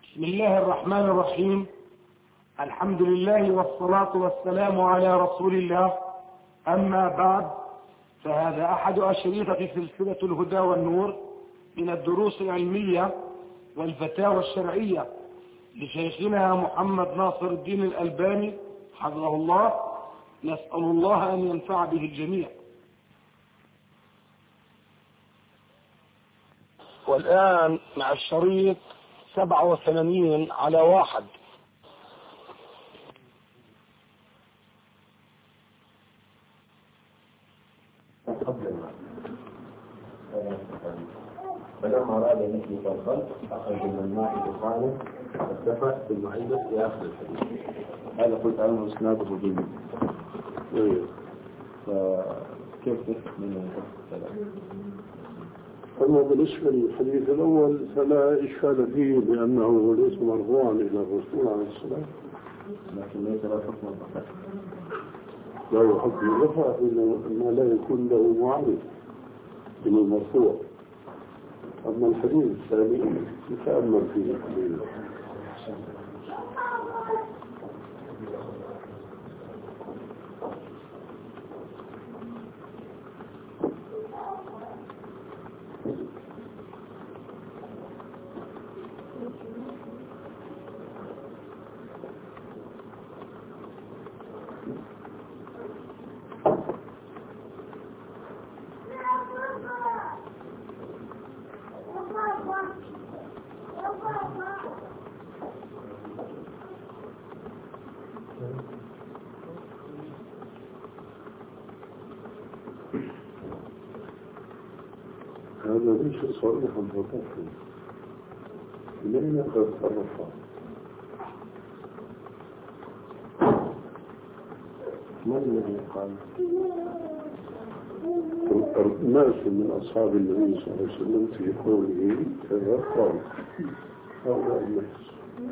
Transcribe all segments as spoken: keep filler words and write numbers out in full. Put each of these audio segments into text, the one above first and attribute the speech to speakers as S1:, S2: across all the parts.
S1: بسم الله الرحمن الرحيم. الحمد لله والصلاة والسلام على رسول الله. أما بعد، فهذا أحد أشرطة سلسلة الهدى والنور من الدروس العلمية والفتاوى الشرعية لشيخنا محمد ناصر الدين الألباني حفظه الله. نسأل الله أن ينفع به الجميع. والآن مع الشريط سبعة وثمانين على واحد.
S2: فلما أراد أن يخلق الخلق أخرج من الماء دخانه واتفق بالمعدة في آخر الحديث. هذا قلت عنه إسناده جيد. فكيف من الكلام؟
S3: أما بالنسبة للحديث الأول فلا إشكال فيه لأنه ليس مرفوعا إلى الرسول عليه السلام،
S2: لكن ليس له حكم الرفع.
S3: له حكم الرفع إنما لا يكون له معارض من المرفوع. أما الحديث الثاني يتأمل فيه قليلا. هذا ليس صريحا بطفل لن يقدر الرفع.
S2: من الذي قال؟
S3: ناس من أصحاب النبي صلى الله عليه وسلم في قوله كذا قال هؤلاء الناس.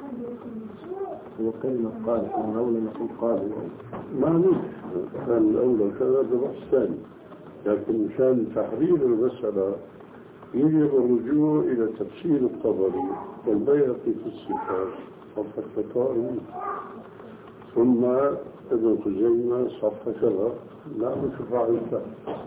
S2: وكلمة قال كان الأولى نقول قال
S3: ما نجح كان الأولى كذا ببحث ثاني، لكن مشان تحرير المسألة يجب الرجوع إلى تفسير الطبري والبيهقي في الصفات صفحة فتاوى، ثم ابن خزيمة صفحة كذا. لا نشفع الفهم.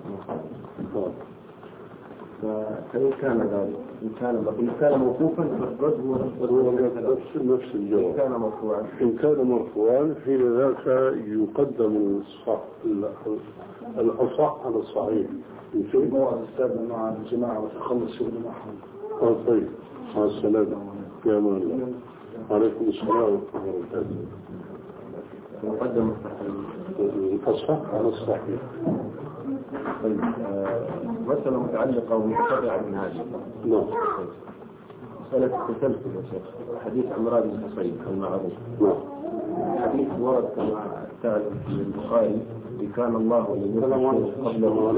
S2: فإن كان ذلك إن كان إن كان موقوفا فالرد هو
S3: نفس نفس الجواب.
S2: إن كان مرفوعا
S3: إن كان مرفوعا حين ذاك يقدم الصح الأصح على الصحيح.
S2: يمكن هو الأستاذ مع الجماعة وتخلص شغل معهم.
S3: آه طيب، مع السلامة يا أمان الله. عليكم السلام ورحمة الله وبركاته.
S2: مقدم
S3: الأصح على الصحيح.
S2: طيب مسألة متعلقة ومتفرعة من هذه.
S3: نعم.
S2: مسألة التسلسل يا شيخ. حديث عمران بن حصين المعروف.
S3: نعم.
S2: حديث ورد كما تعلم في البخاري كان الله ولم يكن شيء قبله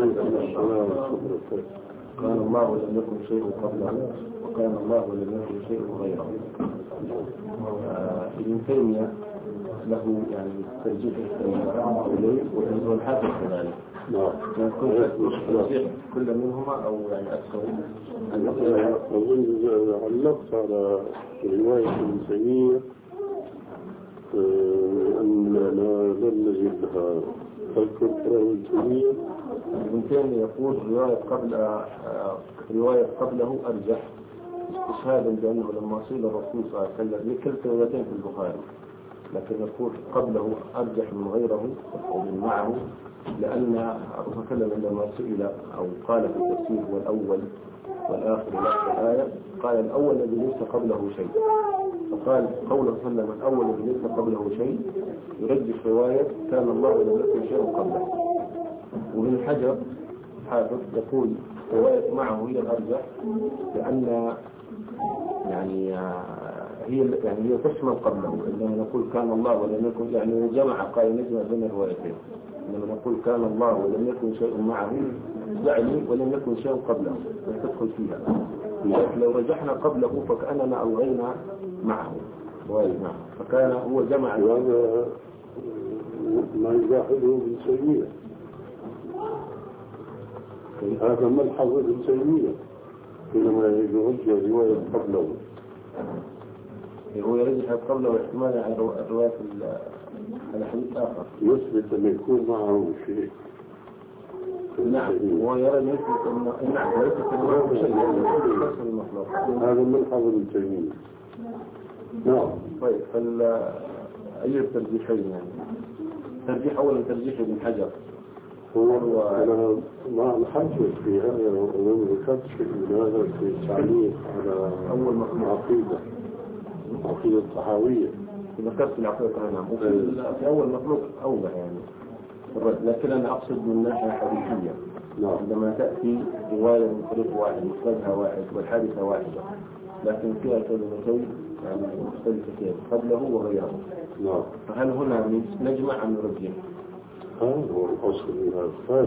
S2: كان الله ولم يكن شيء قبله وكان الله ولم يكن شيء غيره. ابن تيمية له يعني ترجيح إليه وهو الحافظ كذلك.
S3: نعم.
S2: كل منهما أو يعني أكثر.
S3: أظن علقت على رواية ابن تيمية أننا لم نجد لها تذكر ابن تيمية.
S2: ابن تيمية يقول رواية قبل رواية قبله أرجح استشهادا بأنه لما صيل الرسول صلى الله عليه وسلم كلتا روايتين في البخاري، لكن يقول قبله أرجح من غيره ومن معه، لأن الرسول صلى الله عليه وسلم عندما سئل أو قال في التفسير هو الأول والآخر لا الآية قال الأول الذي ليس قبله شيء، فقال قوله صلى الله عليه وسلم الأول الذي ليس قبله شيء يرجح رواية كان الله ولم يكن شيء قبله. ومن حجر حافظ يقول رواية معه هي الأرجح، لأن يعني هي يعني هي تشمل قبله. عندما نقول كان الله ولم يكن يعني جمع قال نجمع بين الروايتين. لما نقول كان الله ولم يكن شيء معه يعني ولم يكن شيء قبله تدخل فيها. لكن لو رجحنا قبله فكأننا ألغينا معه رواية معه، فكان هو جمع.
S3: وهذا ما يلاحظه ابن تيمية. هذا ملحظ ابن تيمية حينما يرجع رواية قبله.
S2: هو يرجح قبله واحتمالا على الرواية على حديث آخر
S3: يثبت أن يكون معه شيء.
S2: نعم هو يرى أن يثبت أن نعم ويثبت أنه شيء المخلوق.
S3: هذا ملحظ ابن تيمية. نعم.
S2: طيب فال أي الترجيحين يعني؟ ترجيح أولا ترجيح ابن حجر
S3: هو أنا ما لاحظت في هذا وما ذكرت شيء من هذا في التعليق على
S2: أول
S3: عقيدة عقيدة الطحاوية.
S2: ذكرت العقيدة نعم في أول مخلوق أوضح يعني لكن أنا أقصد من ناحية حديثية.
S3: نعم.
S2: عندما تأتي رواية من طريق واحد مخرجها واحد والحادثة واحدة لكن فيها كلمتين يعني مختلفتين قبله وغيره.
S3: نعم.
S2: فهل هنا نجمع أم نرجح؟
S3: هذا هو الأصل من الفات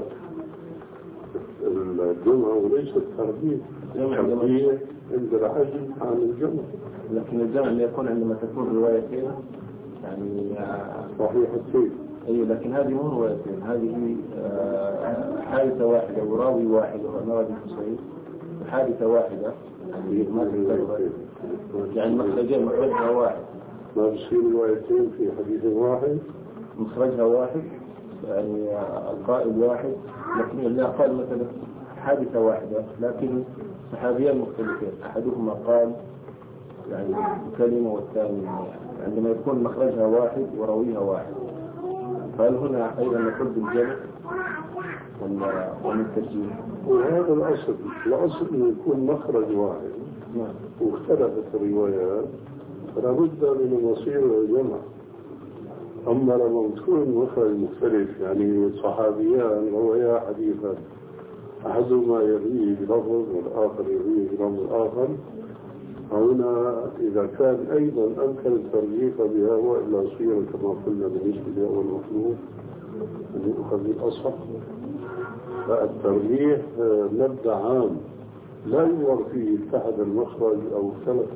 S3: الجمع وليس الترجيح. الترجيح عند العجل عن الجمع.
S2: لكن الجمع اللي يكون عندما تكون روايتين يعني
S3: صحيحتين.
S2: أي لكن هذه مو روايتين هذه حادثة واحدة وراوي واحد ونوادي حسين حادثة واحدة يعني ما تكون يعني مخرجين مخرجها واحد
S3: ما بصير روايتين في حديث واحد
S2: مخرجها واحد يعني القائل واحد لكن اللي قال مثلا حادثة واحدة لكن صحابيان مختلفين أحدهما قال يعني كلمة والثاني عندما يكون مخرجها واحد وراويها واحد فهل هنا أيضا نقول بالجمع ومن الترجيح؟
S3: وهذا الأصل الأصل أن يكون مخرج واحد.
S2: نعم.
S3: واختلفت الروايات فلا بد من المصير والجمع. أما لما تكون مخرج مختلف يعني صحابيان روايا حديثا أحدهما يرويه بلفظ والآخر يرويه بلفظ آخر هنا إذا كان أيضا أمكن الترجيح بها وإلا صير كما قلنا بالنسبة لأول مخلوق أن يؤخذ بالأصح. فالترجيح مبدأ عام لا ينظر فيه اتحد المخرج أو اختلف.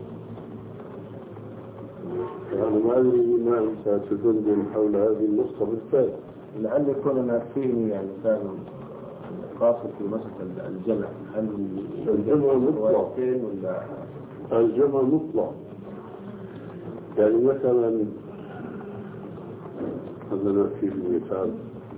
S3: يعني ما أدري ما أنت تدندن حول هذه النقطة بالذات.
S2: لعل يكون أنا فيني يعني كان قاصد في مسألة الجمع هل
S3: الجمع مطلق
S2: ولا
S3: الجمع مطلق يعني مثلا هذا نأتي بالمثال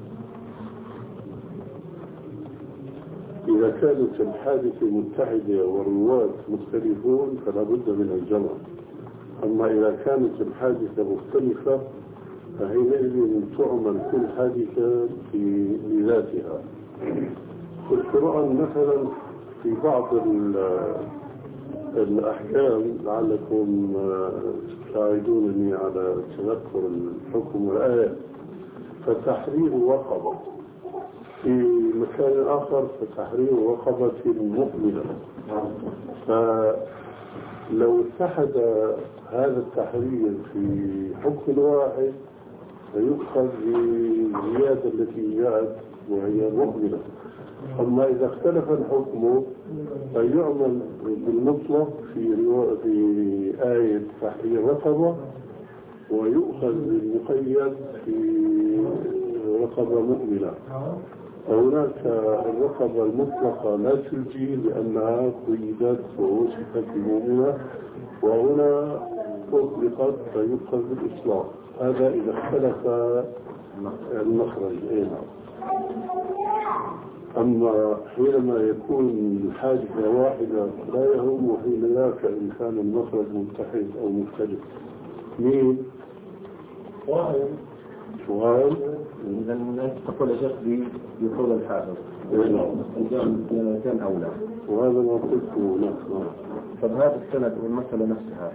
S3: إذا كانت الحادثة متحدة والرواة مختلفون فلا بد من الجمع. أما إذا كانت الحادثة مختلفة فحينئذ تعمل كل حادثة في ذاتها. في القرآن مثلا في بعض الأحكام لعلكم تساعدونني على تذكر الحكم والآية فتحرير رقبة في مكان آخر فتحرير رقبة مؤمنة. فلو اتحد هذا التحرير في حكم واحد فيؤخذ بالزيادة التي جاءت وهي مؤمنة. أما إذا اختلف الحكم فيعمل بالمطلق في في آية تحرير رقبة ويؤخذ بالمقيد في رقبة مؤمنة. فهناك الرقبة المطلقة لا تجي لأنها قيدت ووصفت بمؤمنة وهنا أطلقت فيؤخذ بالإطلاق. هذا إذا اختلف المخرج. أما حينما يكون حادثة واحدة لا يهم حين ذاك إن كان المخرج متحد أو مختلف. مين؟
S2: واحد.
S3: سؤال.
S2: إذا الناس تقول شيخ بيقول الحافظ. الجامع كان أولى.
S3: وهذا ما قلته نحن.
S2: طب هذا السند والمسألة نفسها.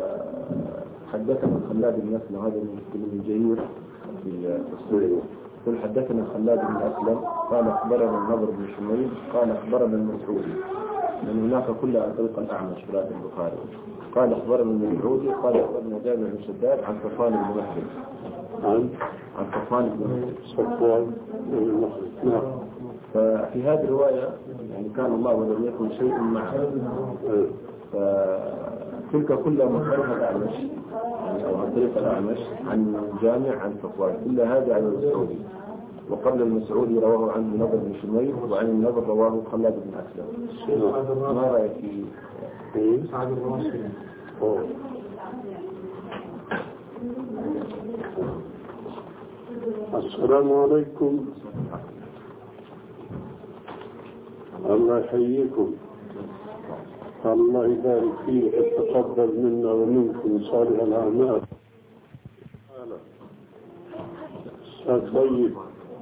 S2: حدثنا خلاد بن مسلم هذا من الجير في السوري. قل حدثنا خلاد بن أسلم قال أخبرنا النضر بن شميل قال أخبرنا المسعودي لأن هناك كلها عن طريق الأعمش في رواية البخاري قال أخبرنا المسعودي قال أخبرنا جابر بن شداد عن صفوان بن مهرب
S3: عن
S2: عن صفوان بن مهرب
S3: صفوان بن مهرب. نعم.
S2: ففي هذه الرواية يعني كان الله ولم يكن شيء معه فتلك كلها مخرجها الأعمش يعني أو عن طريق الأعمش عن جامع عن صفوان كل هذا عن المسعودي وقبل المسعودي رواه عن النضر بن شميل وعن النضر رواه خلاد بن أسلم. ما رأيك في
S3: سعد الراشد؟ السلام عليكم. الله يحييكم. الله يبارك فيك وتقبل منا ومنكم صالح الأعمال. أستاذ طيب،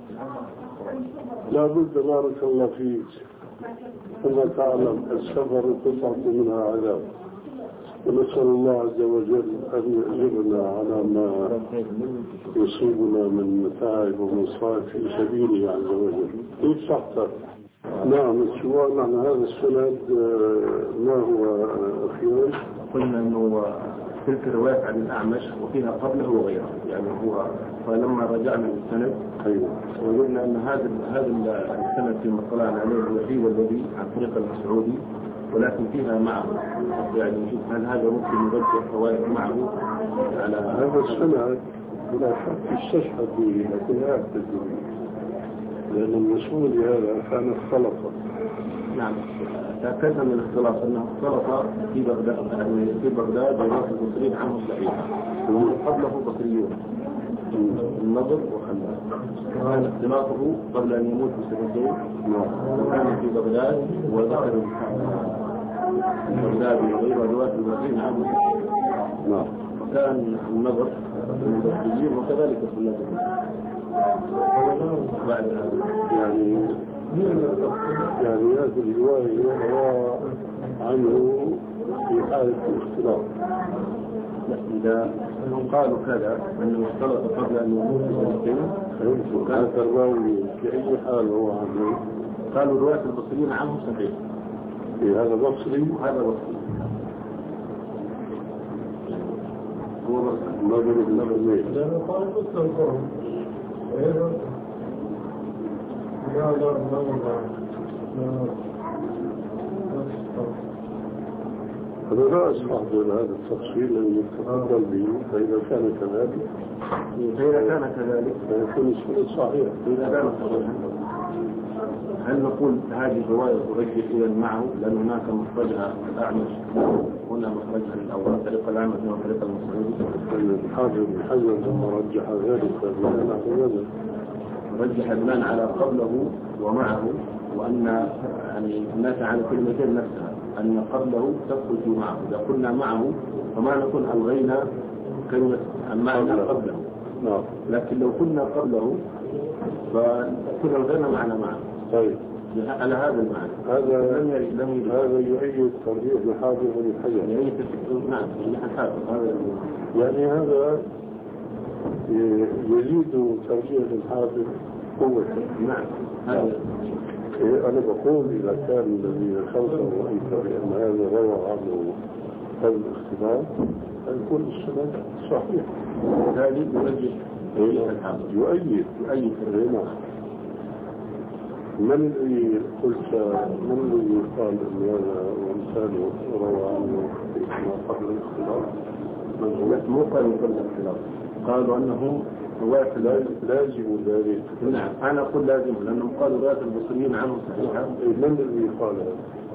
S3: لا بد بارك الله فيك كما تعلم السفر قطعة منها عذاب، ونسأل الله عز وجل أن يجرنا على ما يصيبنا من متاعب ومصائب في سبيله عز وجل. كيف صحتك؟ نعم، السؤال عن هذا السند ما هو أخيرا؟
S2: قلنا أنه تلك الروايات عن الأعمش وفيها قبله وغيره، يعني هو فلما رجعنا للسند
S3: أيوة
S2: وقلنا أن هذا هذا السند فيما اطلعنا عليه الوحي والذي عن طريق المسعودي، ولكن فيها معه، يعني هل هذا ممكن يرجع فوائد معه على
S3: هذا السند؟ بلا شك يستشهد به، لكن لا يعتد لأن المسؤول هذا كان اختلطا.
S2: نعم، تأكدنا من الاختلاط أنه اختلط في بغداد، يعني في بغداد بين المصريين عنه صحيحة قبله بصريون النضر وخلاد، كان اختلاطه قبل أن يموت بسنتين وكان في بغداد وذكر بغداد وغير روايات المصريين عنه
S3: نعم،
S2: وكان النضر من البصريين وكذلك خلاد بعد
S3: يعني يعني هذه الرواية روى عنه في حالة الاختلاط.
S2: إذا قالوا كذا أنه اختلط قبل أن يموت بسنتين
S3: وكانت الراوي في أي حال هو عنه؟
S2: قالوا رواية البصريين عنه صحيح.
S3: في هذا بصري
S2: وهذا بصري
S3: هو بصري ما بين النظرين.
S4: لأنه قال قلت القرآن أيضا لا لا لا
S3: أنا لا أستحضر هذا التفصيل الذي يتفضل به، فإذا كان كذلك
S2: فإذا كان كذلك
S3: فيكون السند صحيح.
S2: إذا كان صحيحا هل نقول هذه الرواية ترجح إلى معه لأن هناك مخرجها الأعمش هنا مخرجها الأول طريق الأعمش وطريق المسعودي؟
S3: الحافظ بن حجر لما رجح ذلك بناء على هذا
S2: رجح بناء على قبله ومعه، وأن يعني الناس على كلمتين نفسها أن قبله تخرج معه. إذا قلنا معه فما نكون ألغينا كلمة معنى قبله،
S3: نعم،
S2: لكن لو كنا قبله فكنا ألغينا معنى معه.
S3: طيب
S2: على هذا المعنى
S3: هذا
S2: لم يرد لم يرد
S3: هذا يؤيد ترجيح الحافظ بن حجر.
S2: يعني نعم الحافظ هذا
S3: يعني هذا يزيد ترجيح الحافظ قوة.
S2: نعم هذا
S3: أنا بقول إذا كان الذي ذكرته رأيت بأن هذا روى عنه هذا الاختلاف يكون السند صحيح.
S2: هذه يرجح الحافظ
S3: يؤيد
S2: يؤيد
S3: نعم. من الذي قلت من الذي قال أن هذا وامثاله روى عنه ما قبل الاختلاف؟
S2: من مو قالوا قبل الاختلاف، قالوا أنهم رواية
S3: لازم ذلك.
S2: نعم أنا أقول لازم لأنهم قالوا رواية البصريين عنه صحيحة.
S3: من الذي قال هذا؟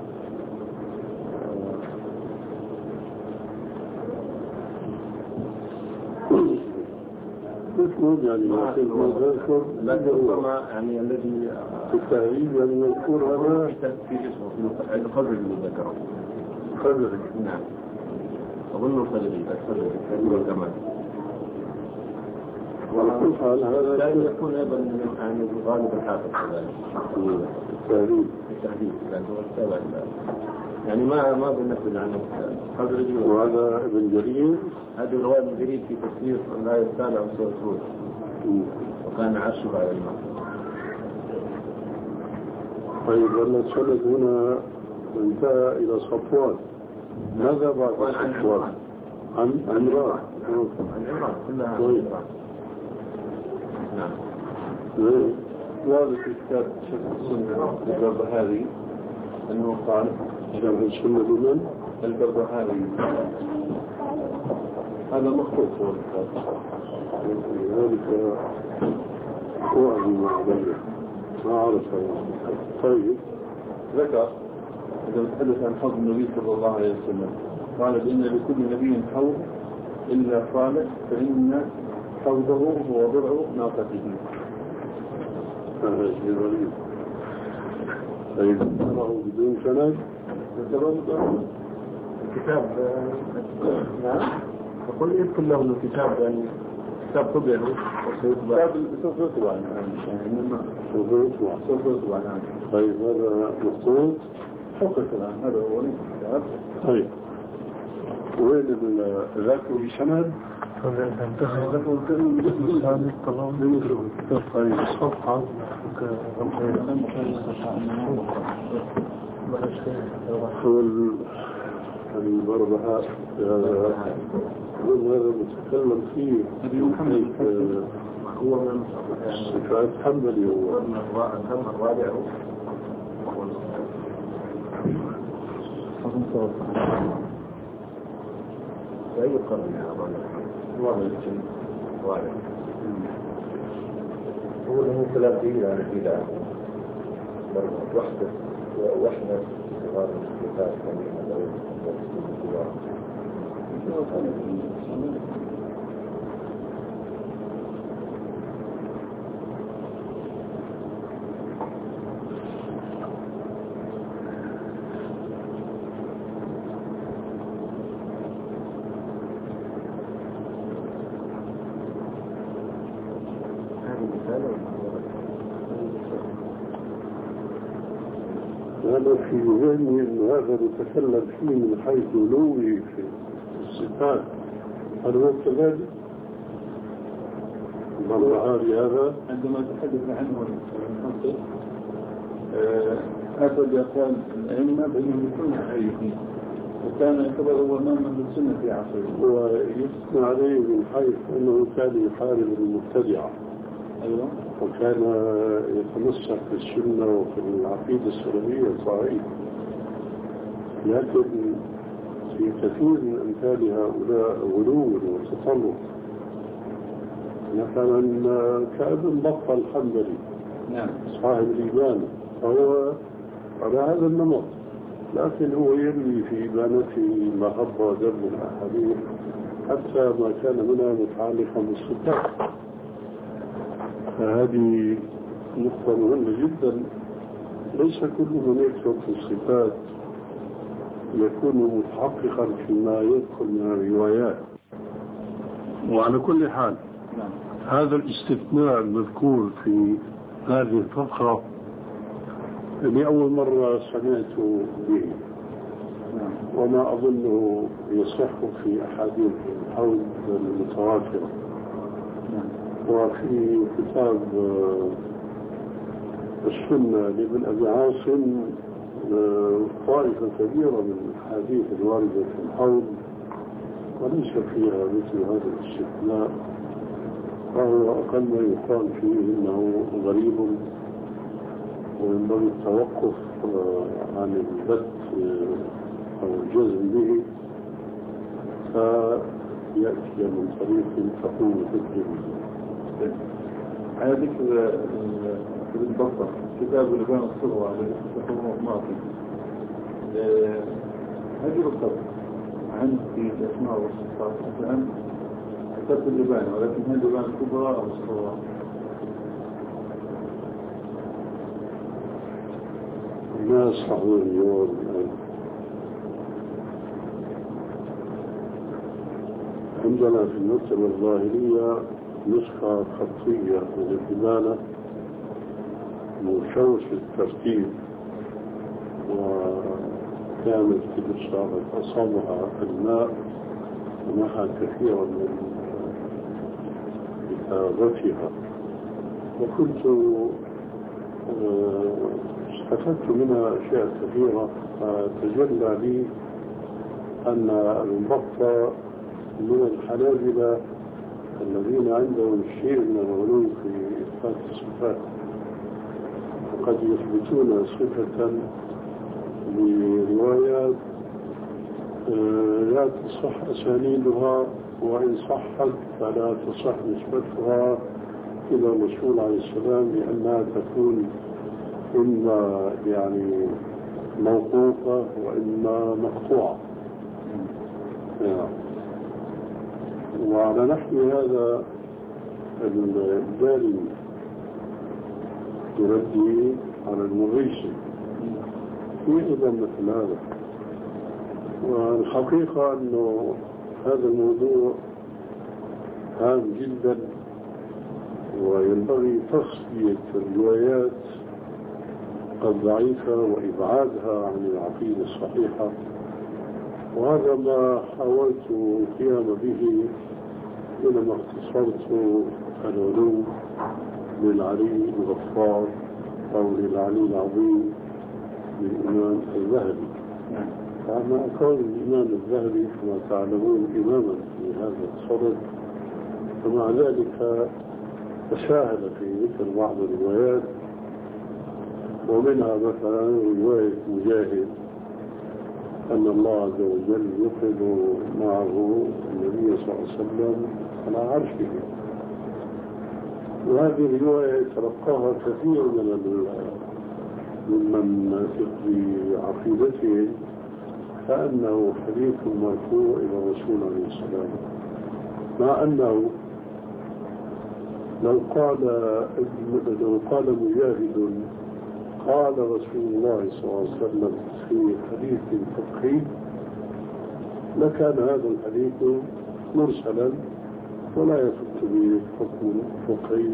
S3: مذكور يعني مذكور
S2: لكن ربما يعني الذي
S3: في التهريب يعني مذكور هذا
S2: في اسمه في الخضر اللي ذكره
S3: خضري.
S2: نعم أظن الخضري الخضري كان كمان.
S3: وعلى حال هذا
S2: لا يكون أيضا يعني غالب الحافظ كذلك
S3: التهريب
S2: التهريب لأنه السابع يعني ما ما بنفذ عنه الخضري.
S3: وهذا ابن جرير
S2: هذه رواية ابن جرير في تفسير الآية السابعة من سورة هود وكان عرشه على الماء.
S3: طيب لما السند هنا انتهى إلى صفوان، ماذا بعد صفوان؟ عن عمران.
S2: عن عمران كلها عن
S3: طيب.
S2: عمران. نعم.
S3: هذا في كتاب السنة البربهاري أنه قال شرح السنة بمن؟ البربهاري. هذا مخطوط هو الكتاب. ذلك هو عظيم عليه ما عرف. طيب
S5: ذكر إذا نتحدث عن حوض النبي صلى الله عليه وسلم قال بأن لكل نبي حوض إلا صالح فإن حوضه هو ضرع ناقته.
S3: هذا شيء غريب. طيب ضرعه بدون سند؟
S2: الكتاب نعم أقول يدخل له الكتاب يعني كتاب طبعه
S5: كتاب سوف يطبع
S3: سوف يطبع
S5: سوف يطبع نعم.
S3: طيب هذا مخطوط
S5: حقق الآن هذا هو الكتاب.
S3: طيب وين ذاكره بسند؟
S4: ذكر الكلمة الثاني طلعوا
S3: طيب الصفحة هو البربهاء هذا هذا متكلم فيه
S2: هو من
S3: صفات حنبلي هو
S2: الرابع في أي قرن يا أبو الرابع هو له ثلاثين على كده وحدة وحدة صغار الكتاب كمية
S3: هذا في ذهني أن هذا نتكلم فيه من حيث علوي في الصفات. هل هو كذلك؟ البربهاري هذا
S5: عندما تحدث عنه المحقق أخذ يقال الأئمة بأنهم يكونوا حقيقيين وكان يعتبر هو إمام من السنة في عصره.
S3: ويثنى عليه من حيث أنه كان يحارب المبتدعة.
S5: أيوة.
S3: وكان يتمسك بالسنة وفي العقيدة السلفية الصحيحة. لكن في كثير من أمثال هؤلاء غلو وتطرف. مثلا كابن بطة الحنبلي
S5: نعم
S3: صاحب الإبانة فهو على هذا النمط، لكن هو يروي في إبانته ما هب دم الأحاديث حتى ما كان منها متعلقا بالصفات. فهذه نقطة مهمة جدا. ليس كل من يكتب في الصفات يكون متحققا فيما يدخل من الروايات. وعلى كل حال
S5: نعم.
S3: هذا الاستثناء المذكور في هذه الفقرة لأول مرة سمعت به، وما أظنه يصح في أحاديث الحوض المتواترة. وفي كتاب السنة لابن أبي عاصم طائفة كبيرة من الحديث الواردة في الحوض وليس فيها مثل هذا الاستثناء، فهو أقل ما يقال فيه إنه غريب وينبغي التوقف عن البت أو الجزم به، فيأتي من طريق تقوم ذكره.
S5: على ذكر ابن بطة كتاب الإبانة الصغرى الذي تقوم ماضي هذه بالضبط عن في الأسماء والصفات الآن كتاب الإبانة، ولكن هذه الإبانة الكبرى أو الصغرى؟
S3: ما أصحبه اليوم عندنا في المكتبة الظاهرية نسخة خطية من الإبانة مشوش الترتيب، وكانت تبصر أصابها الماء ومعها كثيرا من كتابتها، وكنت استفدت منها أشياء كثيرة. فتجلى لي أن المبطة من الحنابلة الذين عندهم شيء من الغلو في إثبات الصفات، وقد يثبتون صفة بروايات لا تصح أسانيدها، وإن صحت فلا تصح نسبتها إلى الرسول عليه السلام لأنها تكون إما يعني موقوفة وإما مقطوعة. وعلى نحو هذا الدارمي يردي على المغيثي وإذا مثل هذا. والحقيقة أنه هذا الموضوع هام جدا وينبغي تصفية الروايات الضعيفة وإبعادها عن العقيدة الصحيحة، وهذا ما حاولت القيام به حينما اختصرت العلوم للعلي الغفار أو للعلي العظيم للإمام الذهبي. فأنا أكون الإمام الذهبي كما تعلمون إماما في هذا الصدد، ومع ذلك تساهل في ذكر بعض الروايات، ومنها مثلا رواية مجاهد أن الله عز وجل يقعد معه النبي صلى الله عليه وسلم على عرشه، وهذه الرواية تلقاها كثير من ممن في عقيدته كأنه حديث مرفوع إلى الرسول عليه السلام، مع أنه لو قال لو قال مجاهد قال رسول الله صلى الله عليه وسلم في حديث فقهي لكان هذا الحديث مرسلا ولا يثبت به حكم فقهي،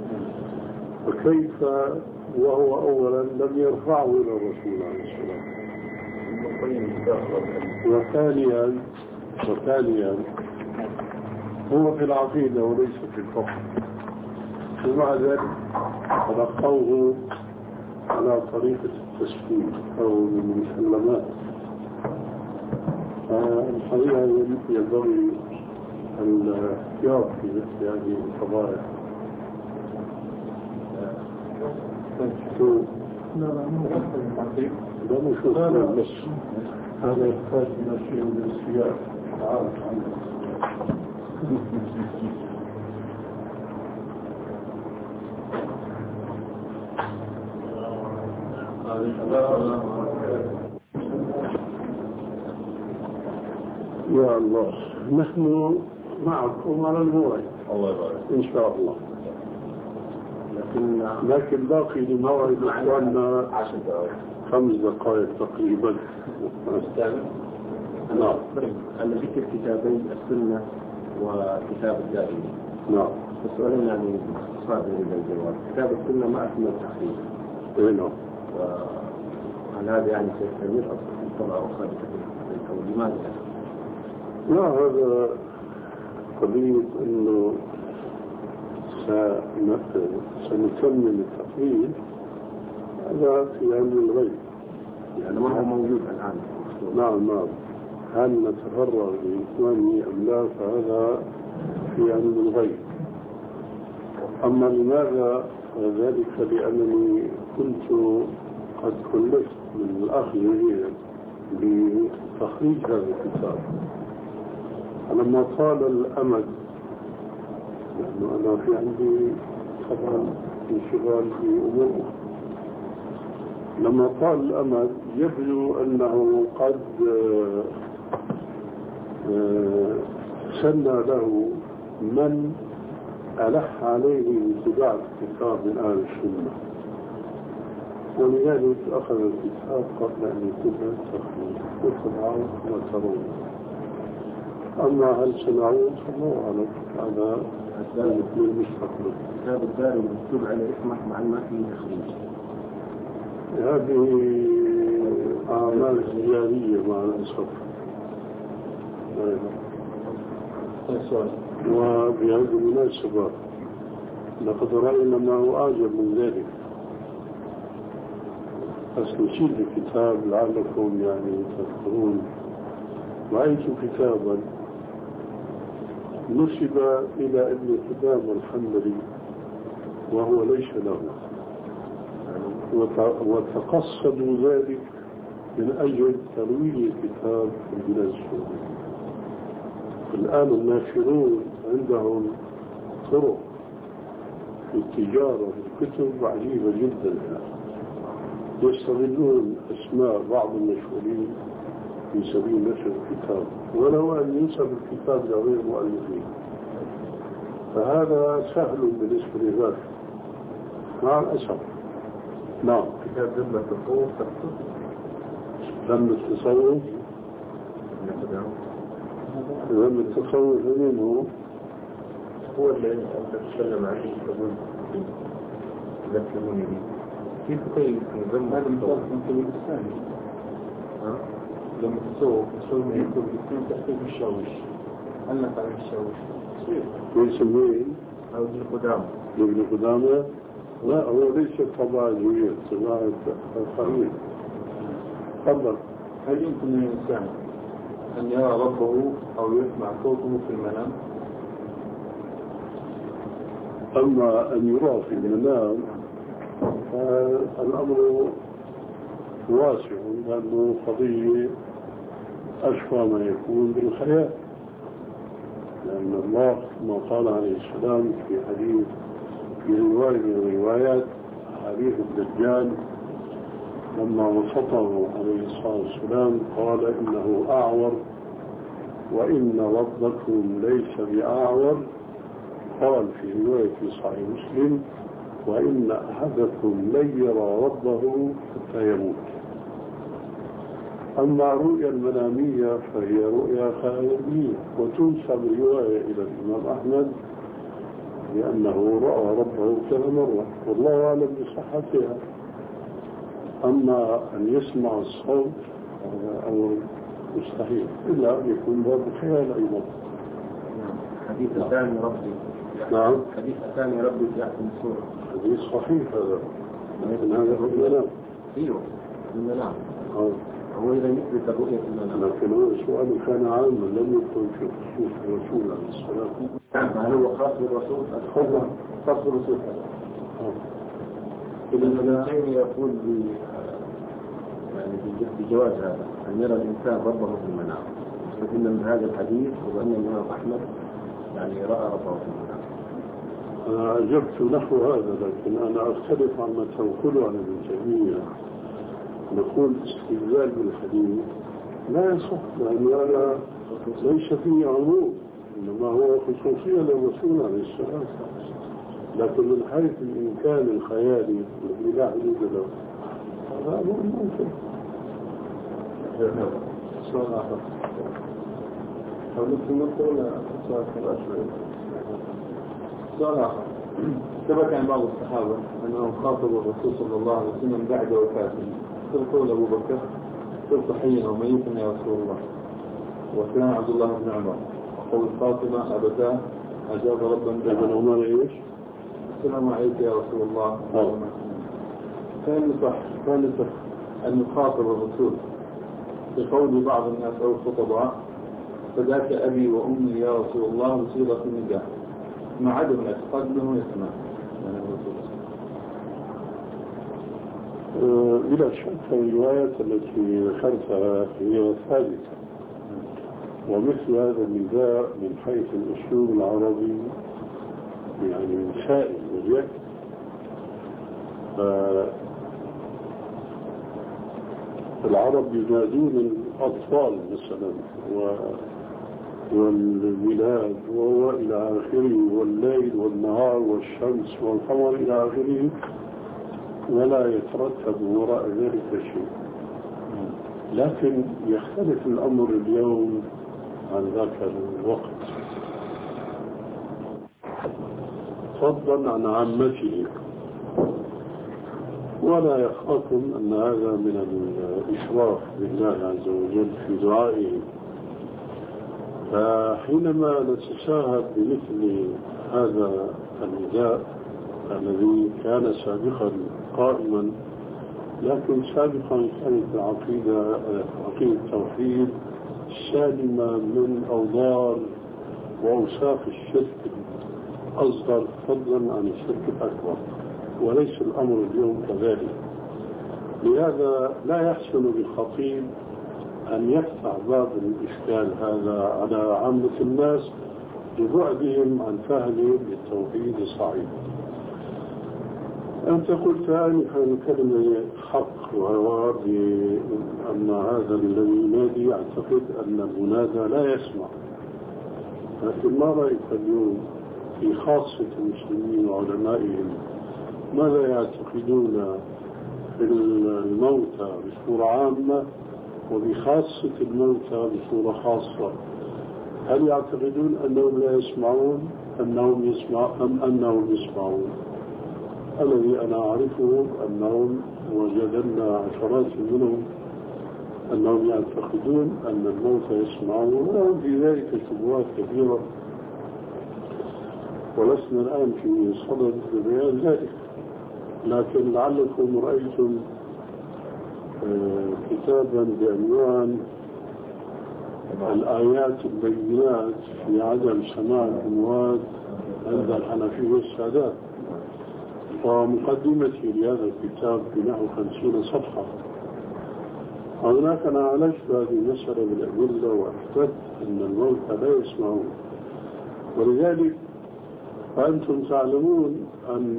S3: فكيف وهو أولا لم يرفعه إلى الرسول عليه السلام، وثانيا وثانيا هو في العقيدة وليس في الفقه، ومع ذلك تلقوه على طريقة التسليم أو المسلمات. الحقيقة ينبغي الاحتياط في مثل هذه القضايا. لا نشوف بس هذا يحتاج إلى شيء من السياق تعرف عنه. يا الله نحن معكم على الموعد الله يبارك إن شاء الله، لكن لكن باقي لموعد إخواننا خمس دقائق تقريبا.
S2: نعم. أنا ذكر كتابي السنة وكتاب الدارمي.
S3: نعم.
S2: السؤالين يعني باختصار جدا الجواب. كتاب السنة ما أكمل التحقيق.
S3: إيه نعم.
S2: وهل هذا يعني سيستمر أصلا في الطبعة وخارجة أو لماذا؟
S3: لا هذا قضية إنه سنكمل التقرير هذا في علم الغيب،
S2: يعني ما هو موجود الآن.
S3: نعم نعم. هل نتفرغ لإتمامه أم لا فهذا في علم الغيب. أما لماذا ذلك؟ لأنني كنت قد كلفت من الأخ بتخريج هذا الكتاب، لما طال الأمد لأنه أنا في عندي طبعا انشغال في أمور، لما طال الأمد يبدو أنه قد سنى له من ألح عليه باتباع الكتاب من أهل السنة، ولذلك أخذ الكتاب قبل أن يكون التخريج وتبعه وترون. أما هل سنعود فالله أعلم هذا
S2: الثالث من المستقبل. كتاب الدارمي مكتوب على اسمه مع ما فيه تخريج.
S3: هذه أعمال تجارية مع الأسف. وبهذه المناسبة لقد رأينا ما هو أعجب من ذلك. بس نشيد الكتاب لعلكم يعني تذكرون. رأيت كتابا نسب إلى ابن حباب الحنبلي وهو ليس له، وتقصدوا ذلك من أجل ترويج الكتاب في البلاد السعودية. الآن الناشرون عندهم طرق في التجارة في الكتب عجيبة جدا، يستغلون أسماء بعض المشهورين في سبيل نشر الكتاب ولو أن ينسب الكتاب لغير مؤلفين. فهذا سهل بالنسبة لذلك مع الأسف. نعم.
S2: كتاب ذم التصوف تقصد؟
S3: ذم التصوف ذم التصوف منه
S2: هو الذي أنت تتكلم عنه تقول لا تلموني به. كيف كيف ذم
S5: هذا مثال من كبير الثاني لما تصوف تصوف من يكتب الاثنين تحتاج الشاوش. هل نفع الشاوش؟
S3: يسميه
S2: أو ابن قدامة.
S3: ابن قدامة لا هو ليس طباعة جوية طباعة خليل. تفضل.
S5: هل يمكن للإنسان أن يرى ربه أو يسمع صوته في المنام؟
S3: أما أن يرى في المنام فالأمر واسع لأنه قضية أشفى ما يكون بالخيال، لأن الله كما قال عليه السلام في حديث في رواية من الروايات حديث الدجال لما وصفه عليه الصلاة والسلام قال إنه أعور وإن ربكم ليس بأعور، قال في رواية في صحيح مسلم وإن أحدكم لن يرى ربه حتى يموت. أما الرؤيا المنامية فهي رؤيا خيالية وتنسب رواية إلى الإمام أحمد لأنه رأى ربه كذا مرة والله أعلم بصحتها. أما أن يسمع الصوت أو مستحيل إلا أن يكون باب خيال أيضا.
S2: حديث ثاني ربي.
S3: نعم.
S2: حديث ثاني ربي في أحسن السورة.
S3: حديث صحيح هذا. لكن هذا في المنام.
S2: أيوه في المنام.
S3: آه.
S2: هو إذا يثبت الرؤية في المنام.
S3: لكن هو السؤال كان عاما لم يكن في خصوص الرسول عليه الصلاة.
S2: هل هو خاص بالرسول؟
S3: تفضل.
S2: خاص بالرسول. ابن تيمية يقول ب يعني بجواز هذا أن يرى الإنسان ربه في المنام. مستفيد من هذا الحديث وأن الإمام أحمد يعني رأى ربه في المنام.
S3: أنا أجبت نحو هذا لكن أنا أختلف عما تنقله عن ابن تيمية. نقول استدلال بالحديث لا يصح لأن هذا ليس فيه عموم إنما هو خصوصية للرسول عليه السلام، لكن من حيث الإمكان الخيالي الذي لا حدود له هذا أمر ممكن.
S5: سؤال آخر. أو نفس النقطة ولا سؤال آخر؟ سؤال آخر. ثبت عن بعض الصحابة أنهم خاطبوا الرسول صلى الله عليه وسلم بعد وفاته. قول أبو بكر قلت حيا وميتا يا رسول الله، وكان عبد الله بن عمر، وقول فاطمة أبتاه أجاب ربا
S3: ابن عمر إيش؟
S5: السلام عليك يا رسول الله. كان صح كان صح أن يخاطب الرسول بقول بعض الناس أو الخطباء فذاك أبي وأمي يا رسول الله بصيغة النداء مع عدم الاعتقاد أنه يسمع يعني الرسول.
S3: بلا شك الروايات التي ذكرتها هي ثابتة، ومثل هذا النداء من حيث الأسلوب العربي يعني سائل وجه. العرب ينادون الأطفال مثلا والبلاد وهو إلى آخره والليل والنهار والشمس والقمر إلى آخره، ولا يترتب وراء ذلك شيء. لكن يختلف الأمر اليوم عن ذاك الوقت فضلا عن عامته، ولا يخفاكم أن هذا من الإشراف بالله عز وجل في دعائه. فحينما نتشاهد بمثل هذا النداء الذي كان سابقا قائما، لكن سابقا كانت العقيدة عقيدة التوحيد سالمة من أوضار وأوصاف الشرك الأصغر فضلا عن الشرك الأكبر، وليس الأمر اليوم كذلك. لهذا لا يحسن بالخطيب أن يفتح باب الإشكال هذا على عامة الناس لبعدهم عن فهم التوحيد الصحيح. أنت قلت آنفا كلمة حق، وهو بأن هذا الذي ينادي يعتقد أن المنادى لا يسمع. لكن ما رأيك اليوم في خاصة المسلمين وعلمائهم ماذا يعتقدون في الموتى بصورة عامة وبخاصة الموتى بصورة خاصة؟ هل يعتقدون أنهم لا يسمعون أنهم يسمع أم أنهم يسمعون؟ الذي أنا أعرفه أنهم وجدنا عشرات منهم أنهم يعتقدون أن الموتى يسمعون، ولهم في ذلك شبهات كثيرة ولسنا الآن في صدد بيان ذلك. لكن لعلكم رأيتم كتابا بعنوان الآيات البينات في عدم سماع الأموات عند الحنفية والسادات، ومقدمتي لهذا الكتاب بنحو خمسين صفحة. هناك أنا عالجت هذه المسألة بالأدلة وأثبت أن الموتى لا يسمعون. ولذلك فأنتم تعلمون أن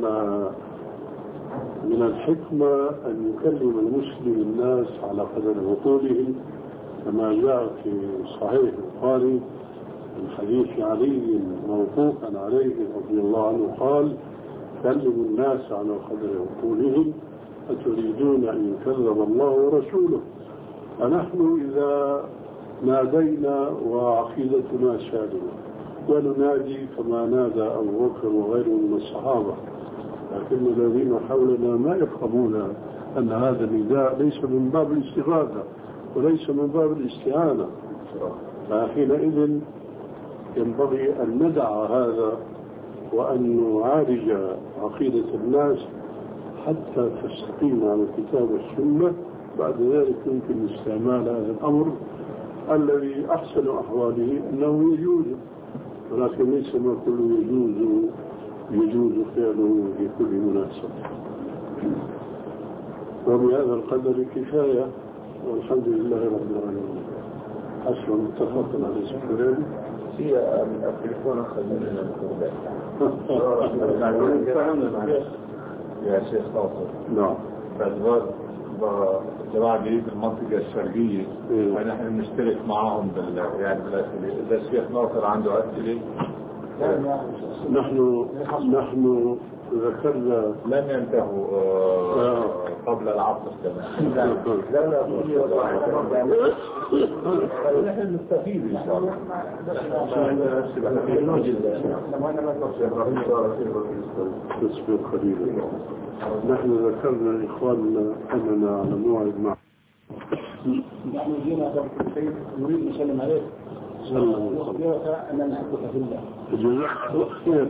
S3: من الحكمة أن يكلم المسلم الناس على قدر عقولهم، كما جاء في صحيح البخاري من حديث علي موقوفا عليه رضي الله عنه قال: كلموا الناس على قدر عقولهم أتريدون أن يكذب الله ورسوله؟ فنحن إذا نادينا وعقيدتنا سالمة وننادي كما نادى أبو بكر وغيره من الصحابة، لكن الذين حولنا ما يفهمون أن هذا النداء ليس من باب الاستغاثة وليس من باب الاستعانة. فحينئذ ينبغي أن ندع هذا وأن نعالج عقيدة الناس حتى تستقيم على الكتاب والسنة. بعد ذلك يمكن استعمال هذا الأمر الذي أحسن أحواله أنه يجوز، ولكن ليس ما كله يجوز يجوز فعله في كل مناسبة. وبهذا القدر كفاية، والحمد لله رب العالمين. حسب متفق على الكلام
S2: هي التليفون خلينا يا شيخ ناصر.
S3: نعم.
S2: باعتبار جماعة جديد المنطقة الشرقية ونحن نشترك معهم بال يعني بالأسئلة. إذا الشيخ ناصر عنده أسئلة
S3: نحن نحن ذكرنا
S2: لن ينتهوا آه قبل العصر كمان. لا لا نحن نستفيد إن شاء الله.
S3: تصبر قليلا. نحن ذكرنا إخواننا أننا على موعد مع
S1: نحن جينا قبل نريد نسلم عليك ونخبرك أننا نحبك في الله.
S3: جزاك الله خير.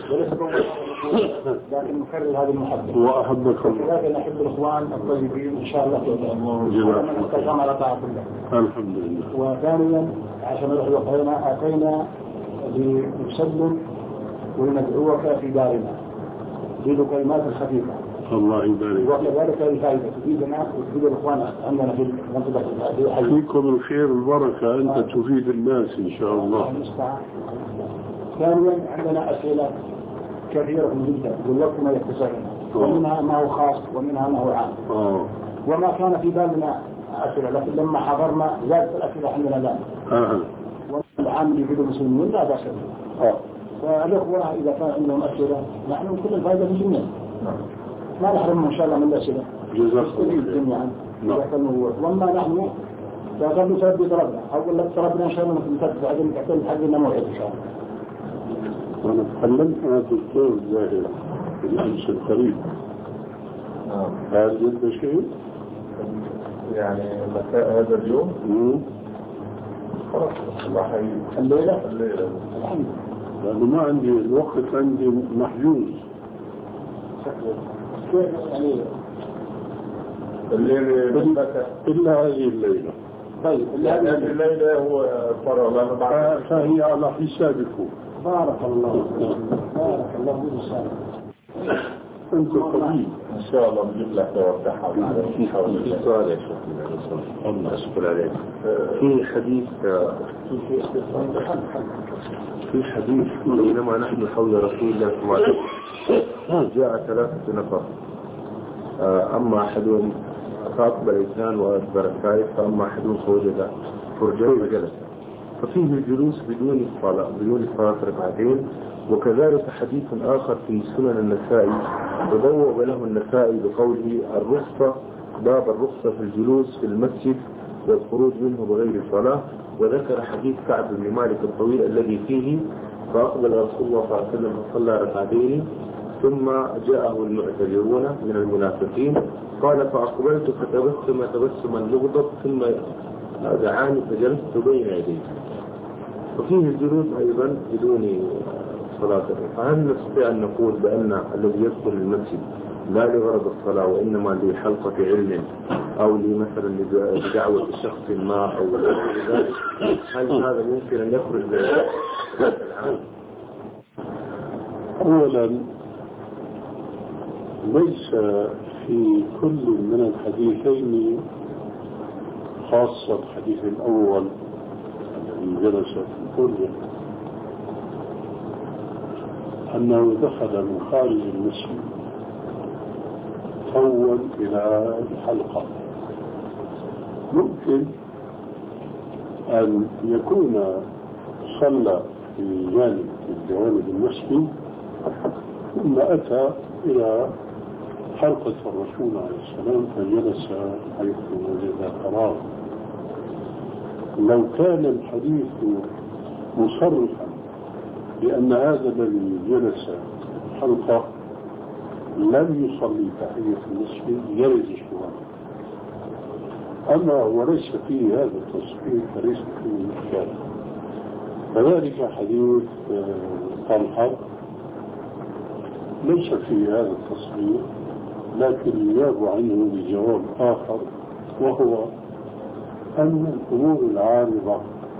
S1: لكن نكرر هذه المحبة.
S3: وأحبك الله.
S1: لكن نحب الإخوان الطيبين إن شاء الله.
S3: جزاك
S1: الله على طاعة الله.
S3: الحمد لله.
S1: وثانيا عشان نروح وقعنا أتينا لنسلم وندعوك في دارنا بكلمات خفيفة.
S3: الله يبارك.
S1: وكذلك الفائدة تفيدنا وتفيد الإخوان عندنا في المنطقة هذه.
S3: فيكم الخير والبركة، أنت تفيد الناس إن شاء الله.
S1: ثانيا عندنا أسئلة كثيرة جدا والوقت ما يتسعنا، ومنها ما هو خاص ومنها ما هو عام.
S3: أوه.
S1: وما كان في بالنا أسئلة، لكن لما حضرنا زادت الأسئلة عندنا الآن.
S3: أه.
S1: والعام اللي يفيد المسلمين لا بأس به. فالأخوة إذا كان عندهم أسئلة نحن كل الفائدة في الجميع. ما نحرمهم إن شاء الله من الأسئلة.
S3: جزاك الله خير.
S1: جميعا. وما نحن فقد نثبت ربنا، أقول لك ربنا إن شاء الله نثبت بعدين نحتاج حقنا موعد إن شاء الله.
S3: وأنا تكلمت مع الدكتور زاهر في الأمس القريب.
S2: نعم.
S3: هل جد شيء؟
S2: يعني مساء هذا اليوم؟
S3: امم
S2: خلاص الله حي.
S1: الليلة؟
S2: الليلة.
S1: الحمد لله.
S3: لأنه ما عندي الوقت، عندي محجوز.
S1: كيف يعني؟
S2: الليلة
S3: إلا هذه الليلة.
S1: طيب
S2: هذه الليلة هو فرغ بعد.
S3: فهي على حسابكم.
S1: بارك الله بارك الله فيك.
S3: أنت طبيب
S2: إن شاء الله بجيب لك توضحها. إن شاء الله. سؤال يا شيخ. الله أشكر عليك. في حديث في حديث بينما نحن حول رسول الله صلى الله عليه وسلم جاء ثلاثة نفر، أما أحدهم فأقبل اثنان وأدبر الثالث، فأما أحدهم فوجد فرجا فجلس، ففيه الجلوس بدون الصلاة بدون الصلاة ركعتين وكذلك حديث آخر في سنن النسائي تبوأ له النسائي بقوله الرخصة باب الرخصة في الجلوس في المسجد والخروج منه بغير صلاة، وذكر حديث كعب بن مالك الطويل الذي فيه فأقبل رسول الله صلى الله عليه وسلم فصلى ركعتين ثم جاءه المعتذرون من المنافقين قال فأقبلت فتبسم تبسما مغضب ثم دعاني فجلست بين يديه. وفيه الجلوس أيضا بدون صلاة. فهل نستطيع أن نقول بأن الذي يدخل المسجد لا لغرض الصلاة وإنما لحلقة علم أو لمثلا لدعوة شخص ما أو ذلك، هل هذا ممكن أن يخرج ذات العام؟
S3: أولا ليس في كل من الحديثين خاصة الحديث الأول الذي جلس في الفرجة أنه دخل من خارج المسجد أول إلى الحلقة. ممكن أن يكون صلى في جانب من جوانب المسجد ثم أتى إلى حلقة الرسول عليه السلام فجلس حيث وجد قرار. لو كان الحديث مصرحا بأن هذا الذي جلس حلقة لم يصلي تحية المسجد يرد الشبهة. أما وليس فيه هذا التصحيح فليس فيه إشكال. كذلك حديث طلحة ليس فيه هذا التصحيح، لكن يجاب عنه بجواب آخر، وهو أن الأمور العارضة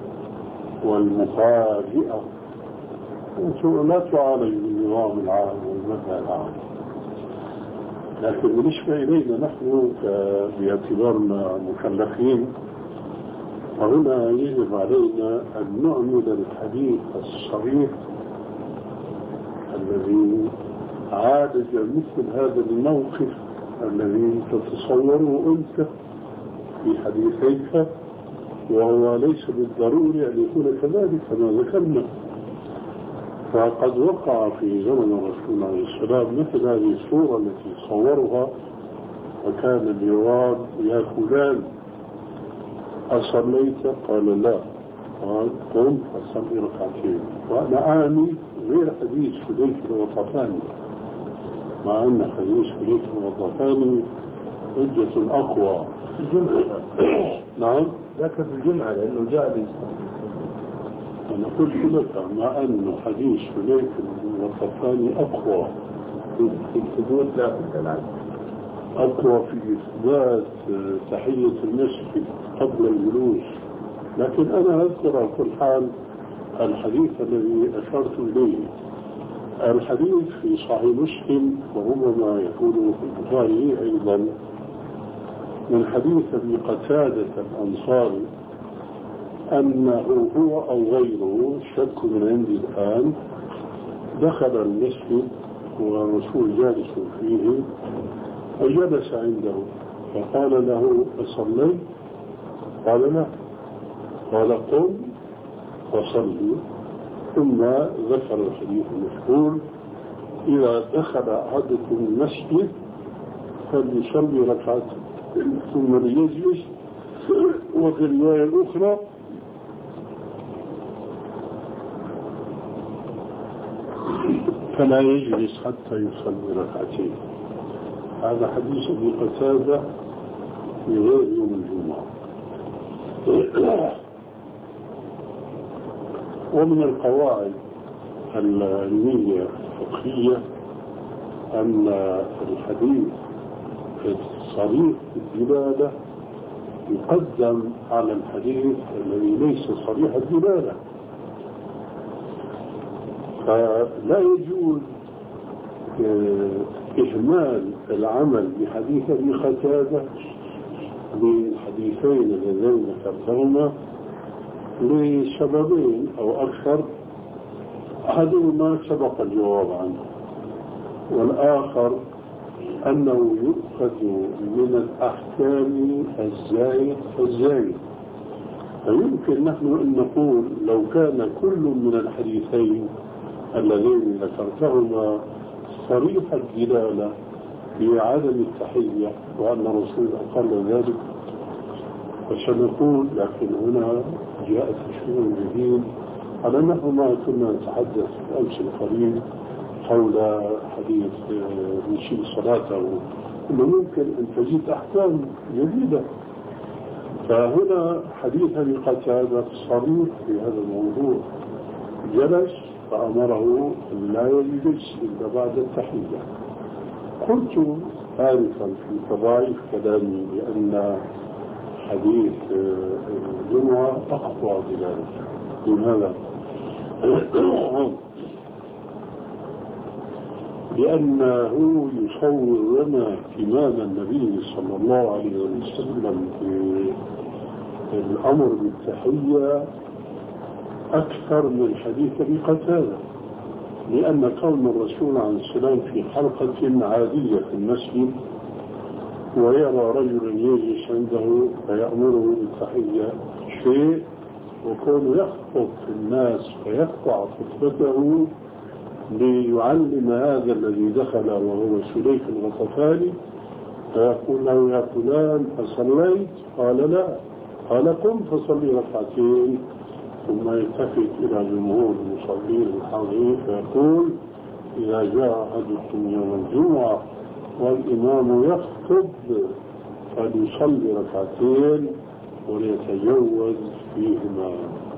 S3: والمفاجئة لا تعالج بالنظام العام والمبدأ العام. لكن بالنسبة إلينا نحن باعتبارنا مكلفين فهنا يجب علينا أن نعمل الحديث الصريح الذي عالج مثل هذا الموقف الذي تتصوره أنت في حديثيك، وهو ليس بالضروري أن يكون كذلك كما ذكرنا. فقد وقع في زمن الرسول عليه السلام مثل هذه الصورة التي صورها، وكان الجواب يا فلان أصليت؟ قال لا. قال قم فصلي ركعتين. وأنا أعني غير حديث حذيفة الغطفاني، مع أن حديث حذيفة الغطفاني حجة أقوى
S2: في الجمعة.
S3: نعم
S2: لكن في الجمعة لأنه جاء لي.
S3: أنا قلت لك مع أن حديث حذيفة الغطفاني أقوى
S2: في الثبوت لا في الدلالة،
S3: أقوى في إثبات تحية المسجد قبل الجلوس. لكن أنا أذكر على كل حال الحديث الذي أشرت إليه. الحديث في صحيح مسلم وربما يكون في البخاري أيضا من حديث أبي قتادة الأنصاري أنه هو أو غيره شك من عندي الآن دخل المسجد والرسول جالس فيه فجلس عنده فقال له أصلي؟ قال لا. قال قم وصلي. ثم ذكر الحديث المشهور إذا دخل أحدكم المسجد فليصلي ركعتين ثم ليجلس. وفي الرواية الأخرى فلا يجلس حتى يصلي ركعتين. هذا حديث ابي قتادة في غير يوم الجمعة. ومن القواعد العلمية الفقهية أن الحديث الصريح في الدلالة يقدم على الحديث الذي ليس صريح الدلالة. فلا يجوز إهمال العمل بحديث ابي قتادة بالحديثين اللذين ذكرتهما لسببين أو أكثر. أحدهما سبق الجواب عنه، والآخر أنه يؤخذ من الأحكام الزايد فالزايد. فيمكن نحن أن نقول لو كان كل من الحديثين اللذين ذكرتهما صريح الدلالة بعدم التحية وأن الرسول أقل ذلك، فسنقول لكن هنا جاء تشريع جديد على نحو ما كنا نتحدث أمس القريب حول حديث نشيد صلاته، إنه ممكن أن تزيد أحكام جديدة. فهنا حديث أبي قتادة صريح في هذا الموضوع، جلس فأمره أن لا يجلس إلا بعد التحية. قلت آنفا في تضاعيف كلامي بأن حديث الجمعة أقوى بذلك. لماذا؟ لأنه يصور لنا إمام النبي صلى الله عليه وسلم في الأمر بالتحية أكثر من حديث أبي قتادة، لأن كون الرسول عليه السلام في حلقة عادية في المسجد ويرى رجلا يجلس عنده فيأمره بالتحية شيء، وكونه يخطب في الناس فيقطع خطبته ليعلم هذا الذي دخل وهو سليك الغطفاني فيقول له يا فلان أصليت؟ قال لا. قال قم فصلي ركعتين، ثم يلتفت إلى جمهور المصلين الحاضرين فيقول إذا جاء أحدكم يوم الجمعة والإمام يخطب فليصلي ركعتين وليتجوز فيهما.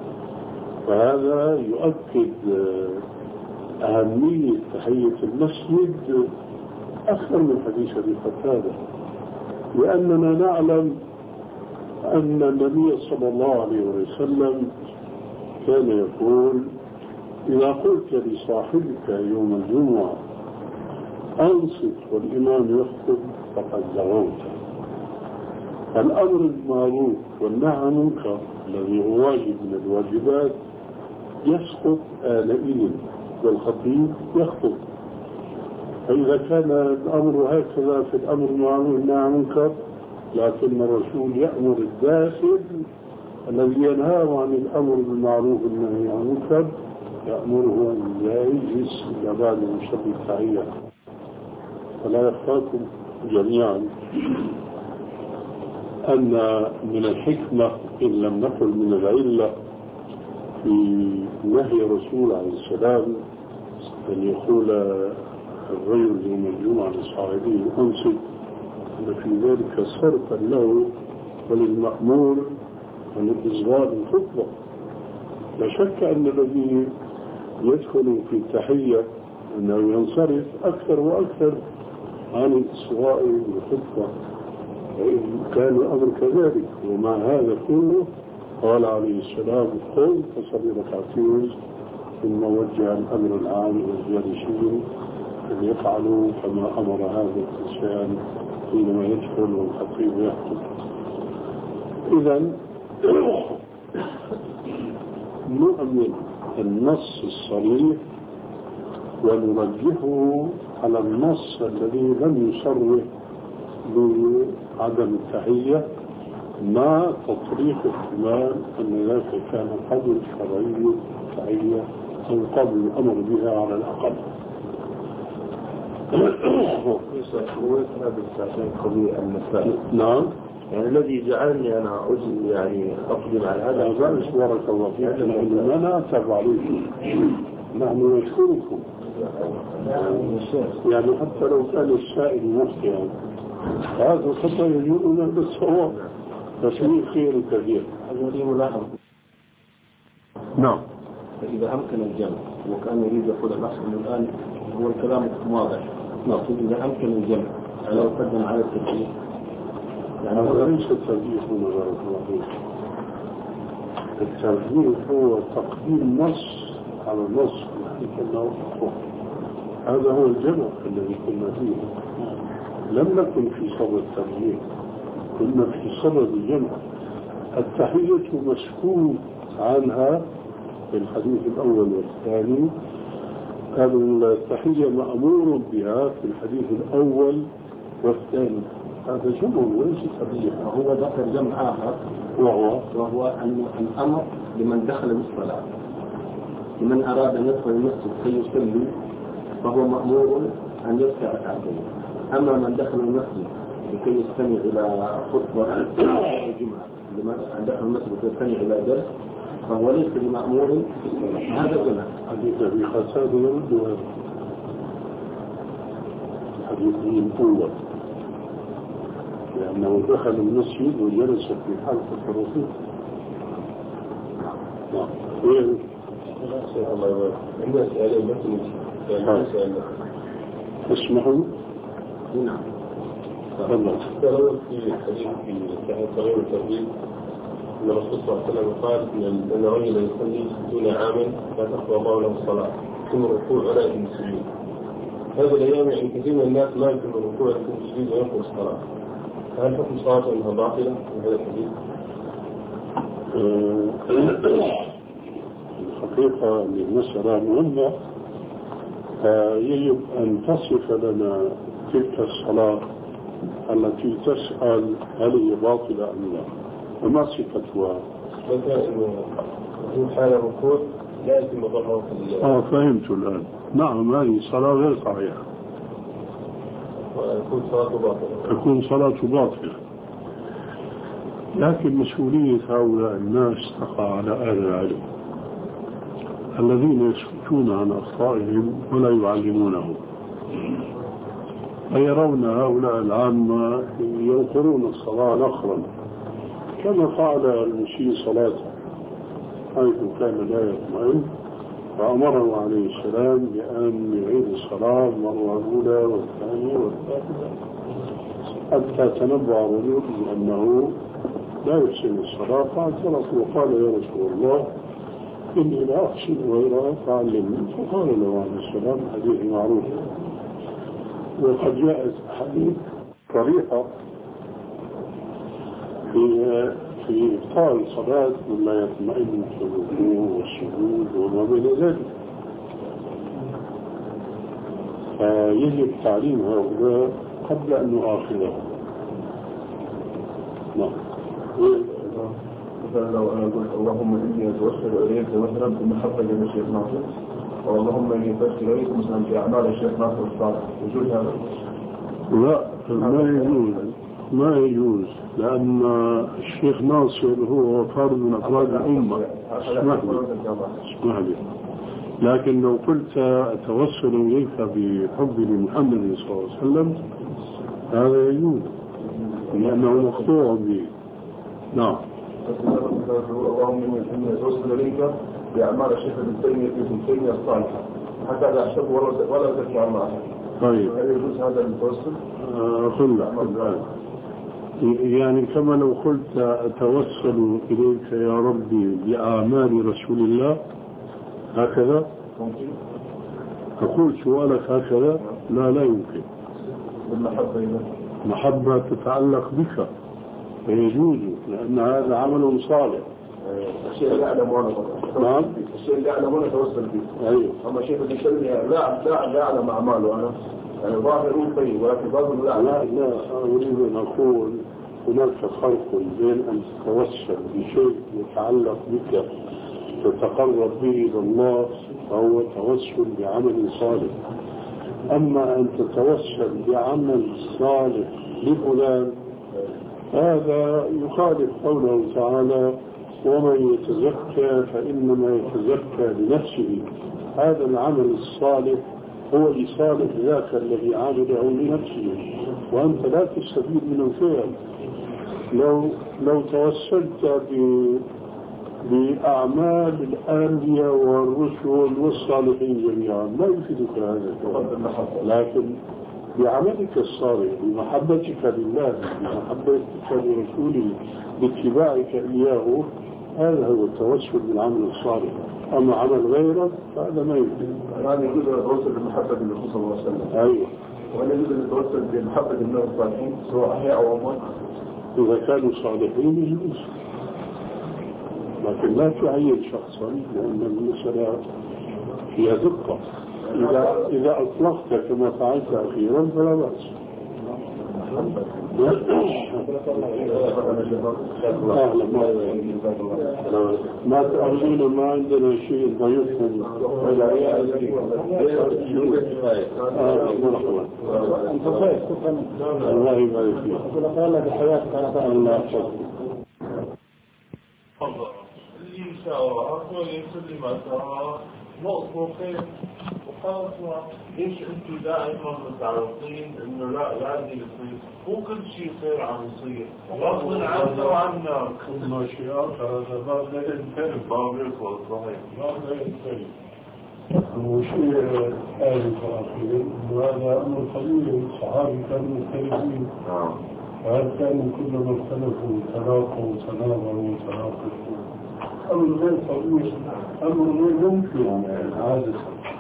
S3: فهذا يؤكد أهمية تحية المسجد أكثر من حديث أبي قتادة، لأننا نعلم أن النبي صلى الله عليه وسلم كان يقول إذا قلت لصاحبك يوم الجمعة أنصت والإمام يخطب فقد زغوت. الأمر بالمعروف والنهي عن المنكر الذي هو واجب من الواجبات يسقط آنئذ والخطيب يخطب. فإذا كان الأمر هكذا في الأمر بالمعروف والنهي عن المنكر، لكن الرسول يأمر الداخل الذي ينهى عن الأمر بالمعروف والنهي عن المنكر يأمره أن لا يجلس إلا بعد أن يصلي التحية. فلا يخفاكم جميعا أن من الحكمة إن لم نقل من العلة في نهي الرسول عليه السلام أن يقول الرجل يوم الجمعة لصاحبه أنصت، أن في ذلك صرفا له وللمأمور وللإصغاء الخطبة. لا شك أن الذي يدخل في التحية أنه ينصرف أكثر وأكثر عن الإصغاء والخطبة، كان الأمر كذلك. ومع هذا كله قال عليه السلام قل فصلي ركعتين، ثم وجه الأمر العام والجالسين أن يفعلوا كما أمر هذا الإنسان حينما يدخل والخطيب يخطب. إذن نؤمن النص الصريح ونرجحه على النص الذي لم يصرح بعدم التحية، مع تطريق احتمال أن ذلك كان قبل شرعي التحية أو قبل الأمر بها على الأقل. نعم.
S2: يعني الذي جعلني أنا أجل يعني أقدم على هذا
S3: هذا بارك الله فيك، لأننا لا نعتب عليكم، نحن نشكركم. يعني حتى لو كان السائل مخطئا هذا خطأ يجولنا بالصواب، ففيه خير كثير.
S2: هذا لي ملاحظة.
S3: نعم.
S2: فإذا أمكن الجمع وكان يريد يقول الأصل من الآن هو الكلام واضح، لكن إذا أمكن الجمع لو قدم على الترجيح
S3: يعني هذا ليس الترجيح من بارك الله فيك. الترجيح هو تقديم نص على نص لكنه أقوى. هذا هو الجمع الذي كنا فيه. لم نكن في صدد الترجيح، كنا في صدد الجمع. التحية مسكوت عنها في الحديث الأول والثاني، التحية مأمور بها في الحديث الأول والثاني. هذا جمع وليس ترجيح.
S2: وهو ذكر جمع آخر
S3: وهو
S2: وهو أن الأمر لمن دخل بالصلاة. لمن أراد أن يدخل المسجد كي يصلي فهو مأمور أن يركع ركعتين. أما من دخل المسجد لكي يستمع إلى خطبة الجمعة، لمن دخل المسجد لكي يستمع إلى درس فهو ليس بمأمور هذا جمع.
S3: حديث أبي خساد يرد هذا حديث من أول، لأنه دخل المسجد وجلس في حلقة الرسول. نعم.
S2: الله يبارك. عندنا سؤالين بس
S3: اسمحوا.
S2: نعم.
S3: تفضل.
S6: ترون في الحديث في صحيح صغير الترغيب أن الرسول صلى الله عليه وسلم قال أن رجلا يصلي ستون عاما لا تقوى الله له الصلاة ثم الركوع ولا يتم السجود. هذه الأيام يعني كثير من الناس لا يتم الركوع ولا يتم السجود ويقوم الصلاة. فهل حكم صلاته أنها باطلة في هذا الحديث؟
S3: الحقيقة المسألة مهمة، يجب أن تصف لنا تلك الصلاة التي تسأل هل هي باطلة أم لا، وما صفتها.
S6: مثلا أنه في حال الركوع لا يتم ضرره في الله.
S3: آه فهمت الآن. نعم هذه صلاة غير صحيحة،
S6: ويكون صلاته باطلة.
S3: تكون صلاة باطلة. لكن مسؤولية هؤلاء الناس تقع على أهل العلم الذين يسكتون عن أخطائهم ولا يعلمونه، فيرون هؤلاء العامة ينقرون الصلاة نقرا كما فعل المسيء صلاته حيث كان لا يطمئن، فأمره عليه السلام بأن يعيد الصلاة مرة أولى والثانية والثالثة حتى تنبأ الرجل بأنه لا يحسن الصلاة، فاعترف وقال يا رسول الله إني لا أحسن غيرها فعلمني، فقال له عليه السلام حديث معروف. وقد جاءت حديث صريحة في في إبطال الصلاة ولا يطمئن في الركوع والسجود وما بين ذلك، فيجب تعليم هؤلاء قبل أن نؤاخذهم. نعم.
S2: مثلا لو أنا قلت اللهم إني أتوسل إليك مثلا بمحبة للشيخ ناصر، واللهم إني أتوسل إليك مثلا بأعمال الشيخ ناصر الصالح، يجوز هذا؟
S3: لا ما يجوز، ما يجوز، لأن الشيخ ناصر هو فرد من أفراد الأمة. اسمح لي اسمح لي لكن لو قلت أتوسل إليك بحب لمحمد صلى الله عليه وسلم هذا يجوز لأنه مقطوع به. نعم.
S2: اللهم إني أتوسل إليك بأعمال الشيخ ابن تيمية ابن تيمية الصالحة حتى لا أحسب ولا أزكي على الله.
S3: طيب.
S2: هل يجوز هذا التوسل؟
S3: أقول لك الآن يعني كما لو قلت أتوسل إليك يا ربي بأعمال رسول الله هكذا
S2: ممكن.
S3: أقول سؤالك هكذا؟ لا لا يمكن.
S2: بالمحبة إذا
S3: محبة تتعلق بك فيجوز لأن هذا عمل صالح.
S2: الشيء اللي أعلم وأنا
S3: نعم.
S2: الشيء اللي أعلم وأنا أتوسل به.
S3: أيوه.
S2: أما شيء اللي يسمي لا لا لا أعلم أعماله أنا يعني ظاهر طيب ولكن باطن لا.
S3: لا لا أريد أن أقول هناك فرق بين أن تتوسل بشيء يتعلق بك تتقرب به إلى الله فهو توسل بعمل صالح، أما أن تتوسل بعمل صالح لفلان هذا يخالف قوله تعالى ومن يتزكى فإنما يتزكى لنفسه. هذا العمل الصالح هو لصالح ذاك الذي عمله لنفسه وأنت لا تستفيد من الفعل. لو لو توسلت بأعمال الأنبياء والرسل والصالحين جميعا لا يفيدك هذا، لكن بعملك الصالح بمحبتك لله بمحبتك لرسوله باتباعك إياه هذا هو التوسل بالعمل الصالح. أما عمل غيره فهذا ما يمكن.
S2: الآن يجوز أن نتوسل بمحبة النبي صلى الله عليه وسلم.
S3: أيوه.
S2: وأن يجوز أن نتوسل بمحبة الناس الصالحين سواء أحياء أو أموات.
S3: إذا كانوا صالحين يجوز، لكن لا تعين شخصا لأن المسألة فيها دقة. إذا إذا أطلقت كما فعلت أخيرا فلا بأس. ما تأخذون ما عندنا شيء ضيفكم ولا
S1: أنت ضيف
S3: الله يبارك فيك.
S1: الله بحياتك على
S3: الله يحفظك.
S7: اللي إن شاء الله أرجو يسلم أسرار نقطة خير وخلاص. ليش أنتوا دائما متعرضين إنه لا لازم يصير مو كل شيء خير عم يصير غصب عنا وعنك.
S3: الماشيات هذا باب لا ينتهي.
S7: باب يخلص صحيح.
S3: باب لا ينتهي. وشيء آلي فأخير وهذا أمر طبيعي. الصحابة كانوا مختلفين. وهل كانوا كلما اختلفوا تلاقوا تناظروا تناقشوا؟ أمر غير طبيعي، أمر غير ممكن يعني عادة.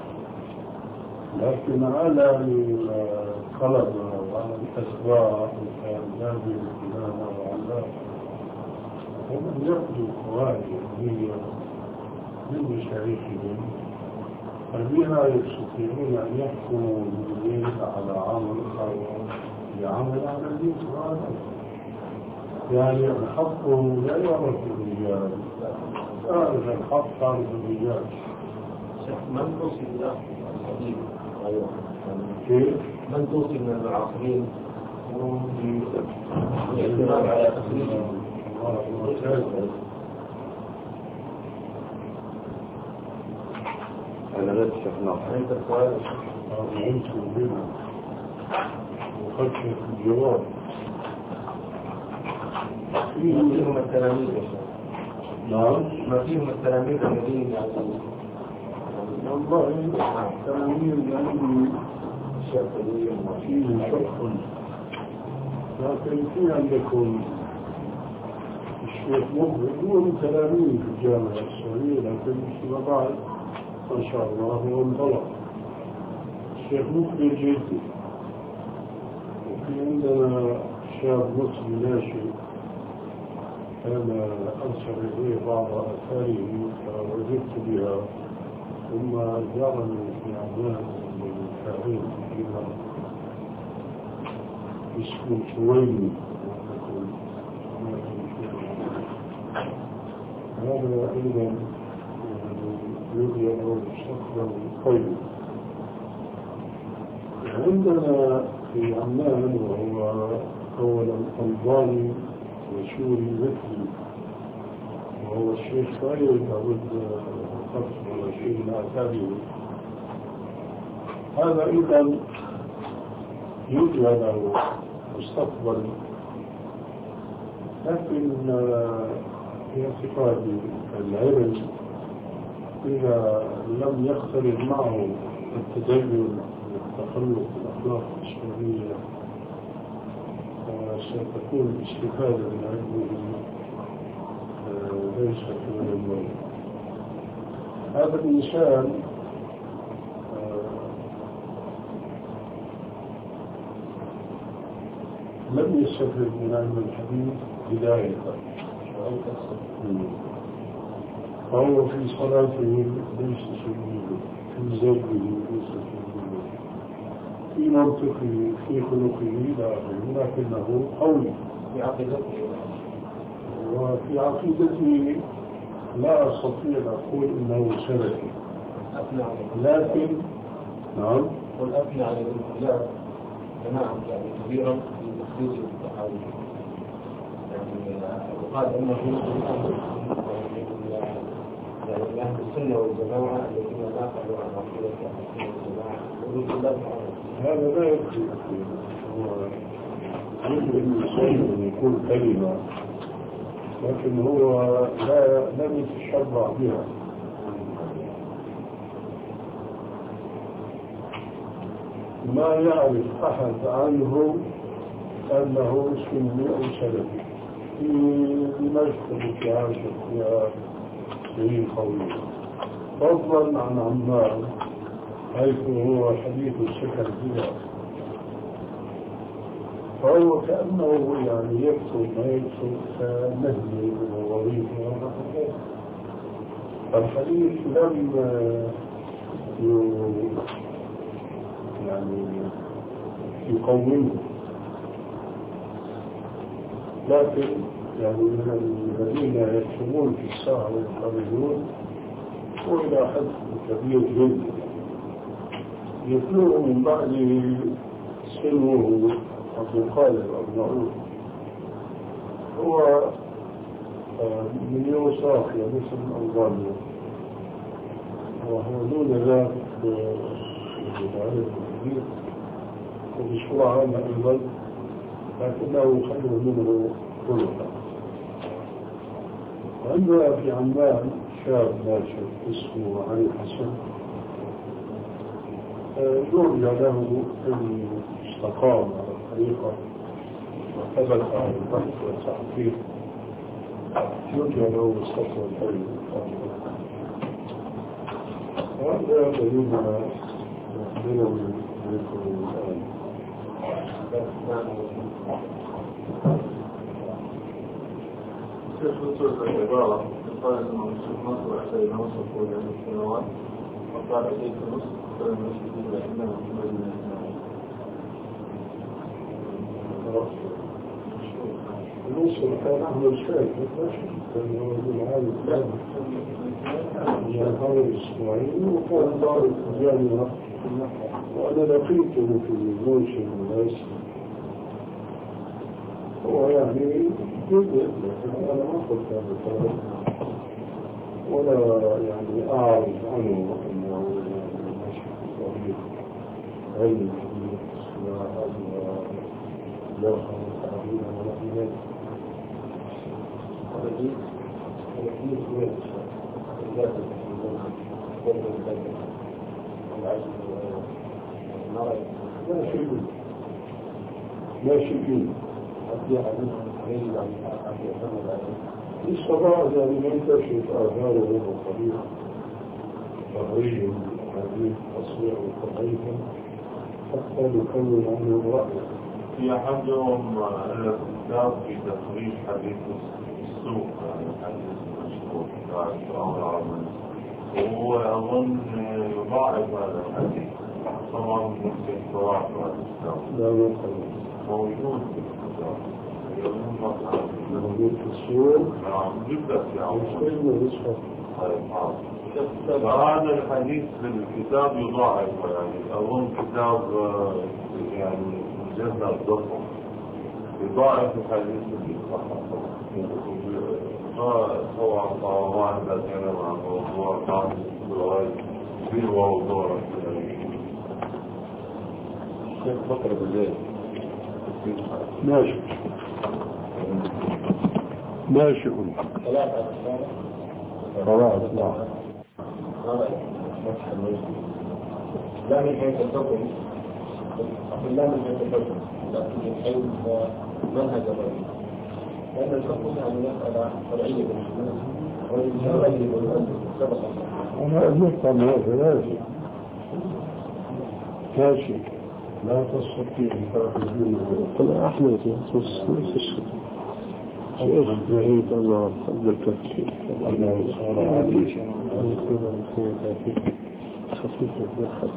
S3: لكن على الطلبة وعلى الأسباب وكان الكلام وعلى هم يأخذوا قواعد علمية من مشايخهم فبها يستطيعون أن يحكموا بالدين على عمل أو بعمل على الدين سبحانه. يعني الحق لا يعرف الرجال، أعرف الحق تعرف الرجال.
S2: من توصي بالله الحديث أيوة
S3: كيف؟
S2: من توصي من العاصرين بالاعتماد على تخريجه.
S5: أنا غير الشيخ ناصر.
S2: أنت السؤال
S3: أنت بنا وخشية الجواب.
S2: ما فيهم التلاميذ يا شيخ.
S3: نعم.
S2: ما فيهم التلاميذ الذين يعلمون.
S3: والله التلاميذ يعني
S2: الشافعية
S3: فيه شرح، لكن في عندكم الشيخ مقبل هو من تلاميذ في الجامعة السعودية، لكن فيما بعد ما شاء الله هو انطلق. الشيخ مقبل جدي. وفي عندنا شاب مصري ناشئ كان أرسل إليه بعض آثاره فوجدت بها، ثم جارني في عمان من شهرين فيها اسمه شويني. هذا أيضا يبدأ مستقبل طيب. عندنا في عمان وهو أولا ألباني وسوري مثلي وهو الشيخ سعيد أود خمس ولا شيء لا أتابعه. هذا أيضا يوجد له مستقبل، لكن في اعتقادي العلم إذا لم يختلط معه التدين والتخلق بالأخلاق الإسلامية ستكون الاستفادة من علمه ليست من المال. هذا الإنسان لم يستفد من علم الحديث بداية، فهو في صلاته ليس سيده، في زوجه ليس سيده، في منطقه في خلقه لا غير، لكنه قوي
S2: في عقيدته.
S3: وفي عقيدته لا أستطيع أن أقول إنه سلفي، لكن نعم
S2: قل أثنى على الاختلاف جماعة يعني كبيرا في تخريج التحاليل، يعني وقال أنه يعني أهل السنة والجماعة الذين ناقلوا عن عقيدة أهل السنة والجماعة وجود الله تعالى.
S3: هذا لا يكفي. يمكن الإنسان أن يقول كلمة لكن هو لا لم يتشبع بها. ما يعرف أحد عنه أنه سني أو سلفي. في دمشق في عاشر فيها سنين قوية، فضلا عن عمار حيث هو حديث السكن بها، فهو كأنه يعني يكتب ما يكتب كمهني ووظيفة. الحديث لم يعني يقومه، لكن يعني من الذين يكتمون في الساعة ويخرجون وإلى حد كبير جدا يطلع من بعده سنه أبو خالد الأرناؤوط هو من يوصاخيا مثل ألبانيا وهو دون ذلك بالعلم الكبير وبشكوى عامة أيضا لكنه خير منه خلقا. وعندنا في عمان شاب ناشئ اسمه علي حسن يرجى له أن استقام على الطريقة وثبت على البحث والتحقيق يرجى له مستقبل طيب. وهذا دليلنا يخبرنا بكم الآن.
S7: كيف تصل العبارة؟ قال إنه الشيخ ناصر أحسن إلى مصر طول عدة سنوات وقال إليك مصر فلم يشهد إلا إنه من
S3: مصر كان أهل الشيخ كان رجل عالي من هذا الإسماعيلي وكان دار الجامعة وأنا لقيته في الموسم الناس هو يعني جزء أنا ما قلت هذا الكلام ولا يعني أعرف عنه أنه مشهد علم كبير يرحم التعبير ولا في ذلك هذا جيد هذا جيد وين ذات لا شيء لا شيء استطاع ذلك أن تكشف آثاره وطريقه ظهريا حديث تصوير وضعيفا حتى يكون عنه رأيه.
S7: في أحدهم ألف كتاب في تخريج حديث السوق الحديث المشهور بتاع الفرعون العربي وهو أظن يضاعف هذا الحديث طبعا ممكن يضاعف هذا الكتاب.
S3: لا يقل
S7: موجود في الكتاب
S3: موجود في السوق.
S7: نعم جدا في
S3: عمر.
S7: فهذا الحديث في الكتاب يضاعف يعني أظن كتاب يعني مجلد ضخم يضاعف الحديث اللي طبعا طبعا واحد كان مع موضوع خاص بالغاية في موضوع
S2: كيف بكرة بالليل
S3: ماشي ماشي
S2: ثلاثة
S3: ثلاثة نعم
S2: لا من حيث الحكم لا من حيث الحكم لكن من حيث منهج الرجل لأن الحكم يعني مسألة فرعية
S3: أنا أجبت عن هذا ماشي ماشي لا تستطيع الفرق
S4: طلع أحمد يا نفس الشيء شيخ بعيد الله عبد الكافي
S3: أنه صار عليه
S4: خفيف الضحك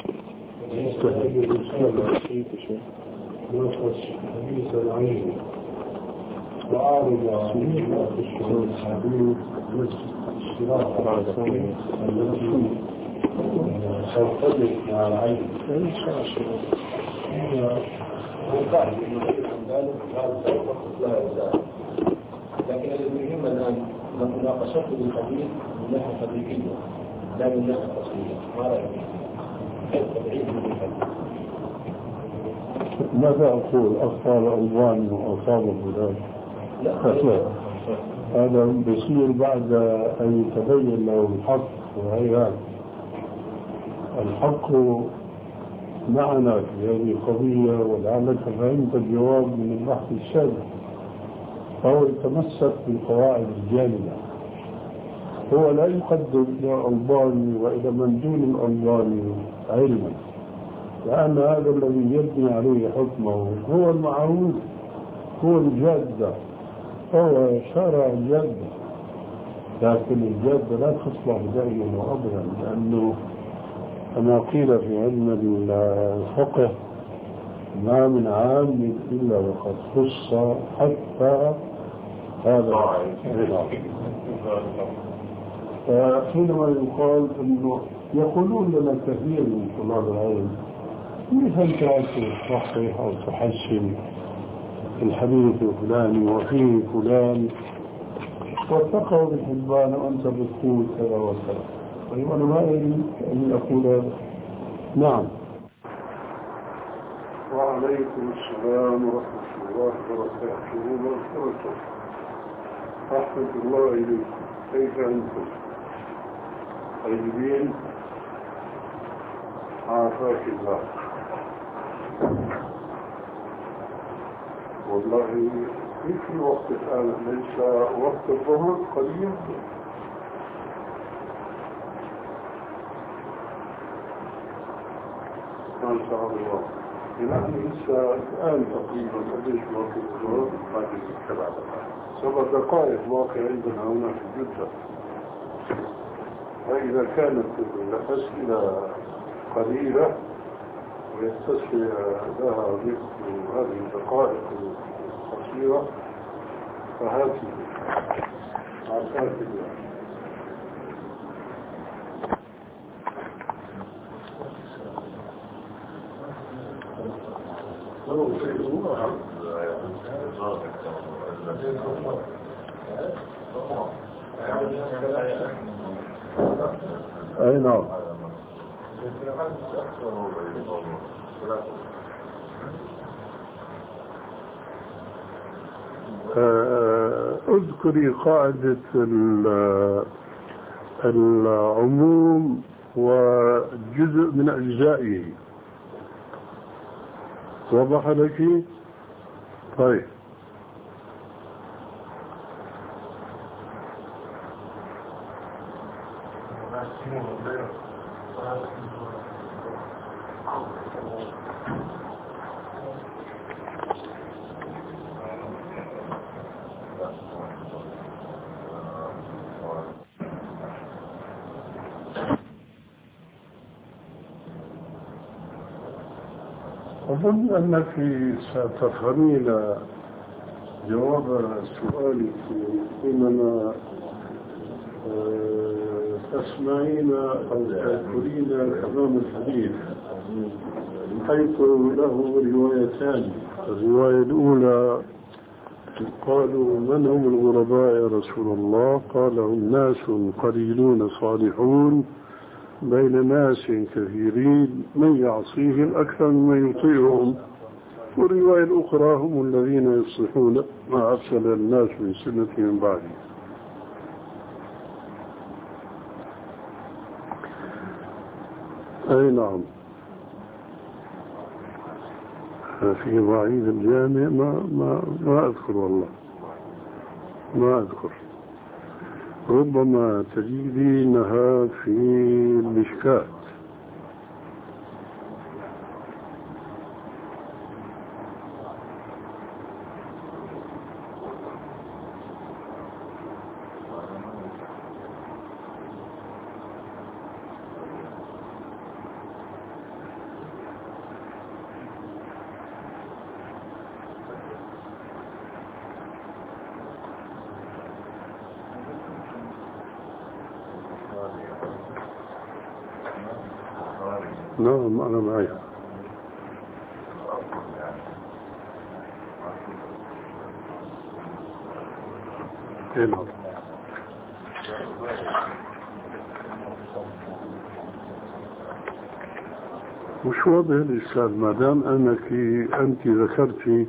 S3: نفس حديث العين وعارض على الحديث مثل الصراحة التي ترتبط مع العين
S2: لكن المهم الآن مناقشته بالحديث من ناحية تطبيقية لا من ناحية تصويرية. ما رأيك؟ كيف تبعيد من الحديث؟
S3: ماذا أقول؟ أخطار ألباني وأصاب فلان؟ لا هذا بيصير بعد أن يتبين له الحق وهي الحق معنا في هذه القضية ولعلك فهمت الجواب من البحث السابق. فهو يتمسك بالقواعد الجامدة. هو لا يقدم إلى ألباني وإلى من دون الألباني علما لأن هذا الذي يبني عليه حكمه هو المعروف هو الجادة هو شارع الجادة لكن الجادة لا تصلح دائما وأبدا لأنه كما قيل في علم الفقه ما من عام إلا وقد خص حتى هذا النظام. فحينما يقال أنه يقولون لنا كثير من طلاب العلم كيف أنت تصحح أو تحسن الحديث الفلاني وفيه فلان وثقه ابن حبان وأنت بتقول كذا وكذا. طيب أنا ما أريد أن أقول هذا. نعم. وعليكم السلام ورحمة الله وبركاته وبركاته. رحمة الله إليكم. كيف أنتم؟ طيبين؟ عافاك الله. والله في وقت الآن ليس وقت الظهر قريب. ما شاء الله. يعني لسه الآن تقريبا قديش وقت الظهر بعد السبع سبع دقائق واقع عندنا هنا في جدة. فإذا كانت الأسئلة قليلة ويتسع لها مثل هذه الدقائق القصيرة فهذه عافاك الله. أي نعم. اذكري قاعدة العموم وجزء من أجزائه. وضح لك؟ طيب. أظن أنك ستفهمين جواب سؤالك حينما تسمعين أو تذكرين كلام الحديث حيث له روايتان. الرواية الأولى قالوا من هم الغرباء يا رسول الله؟ قال هم ناس قليلون صالحون بين ناس كثيرين من يعصيهم أكثر ممن يطيعهم. والرواية الأخرى هم الذين يصلحون ما أفسد الناس من سنة من بعده. أي نعم. في ضعيف الجامع ما, ما, ما أذكر والله ما أذكر. ربما تجدينها في المشكات. نعم أنا معي. نعم. مش واضح الإشكال ما دام أنك أنت ذكرتي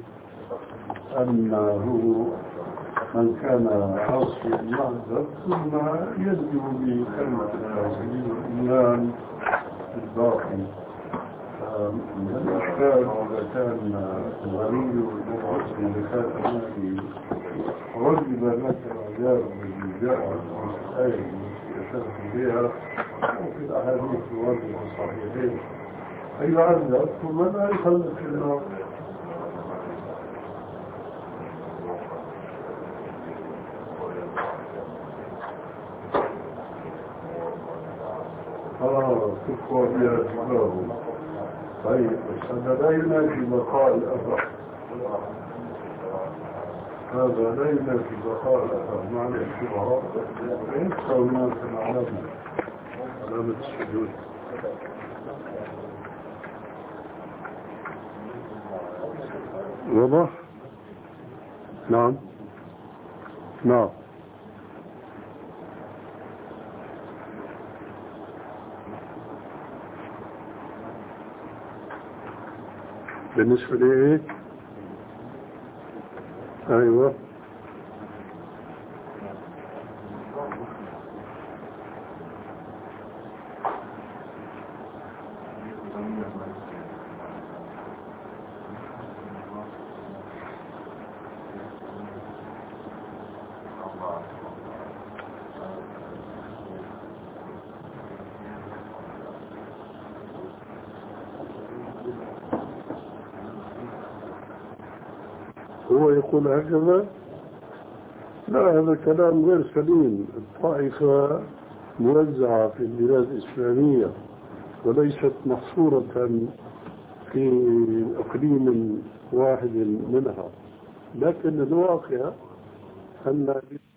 S3: أنه من كان عاصيا معذب ثم يدعو بكلمة التوحيد والإيمان الباقي. من الإشكال إذا كان الغني والمسلم إذا كان في رجل لك العذاب الذي جاء في الآية يشرح بها وفي الأحاديث الواردة الصحيحين أي يعذب ثم لا يخلد في النار. آه تقوى بها جباه طيب بس هذا لا ينافي بقاء الأثر، هذا لا ينافي بقاء الأثر معنى الشبهات ينسى الناس العلامة علامة السجود. واضح؟ نعم نعم. بالنسبة لي أيوة هو يقول هكذا؟ لا، هذا كلام غير سليم. الطائفة موزعة في البلاد الإسلامية وليست محصورة في إقليم واحد منها، لكن الواقع أن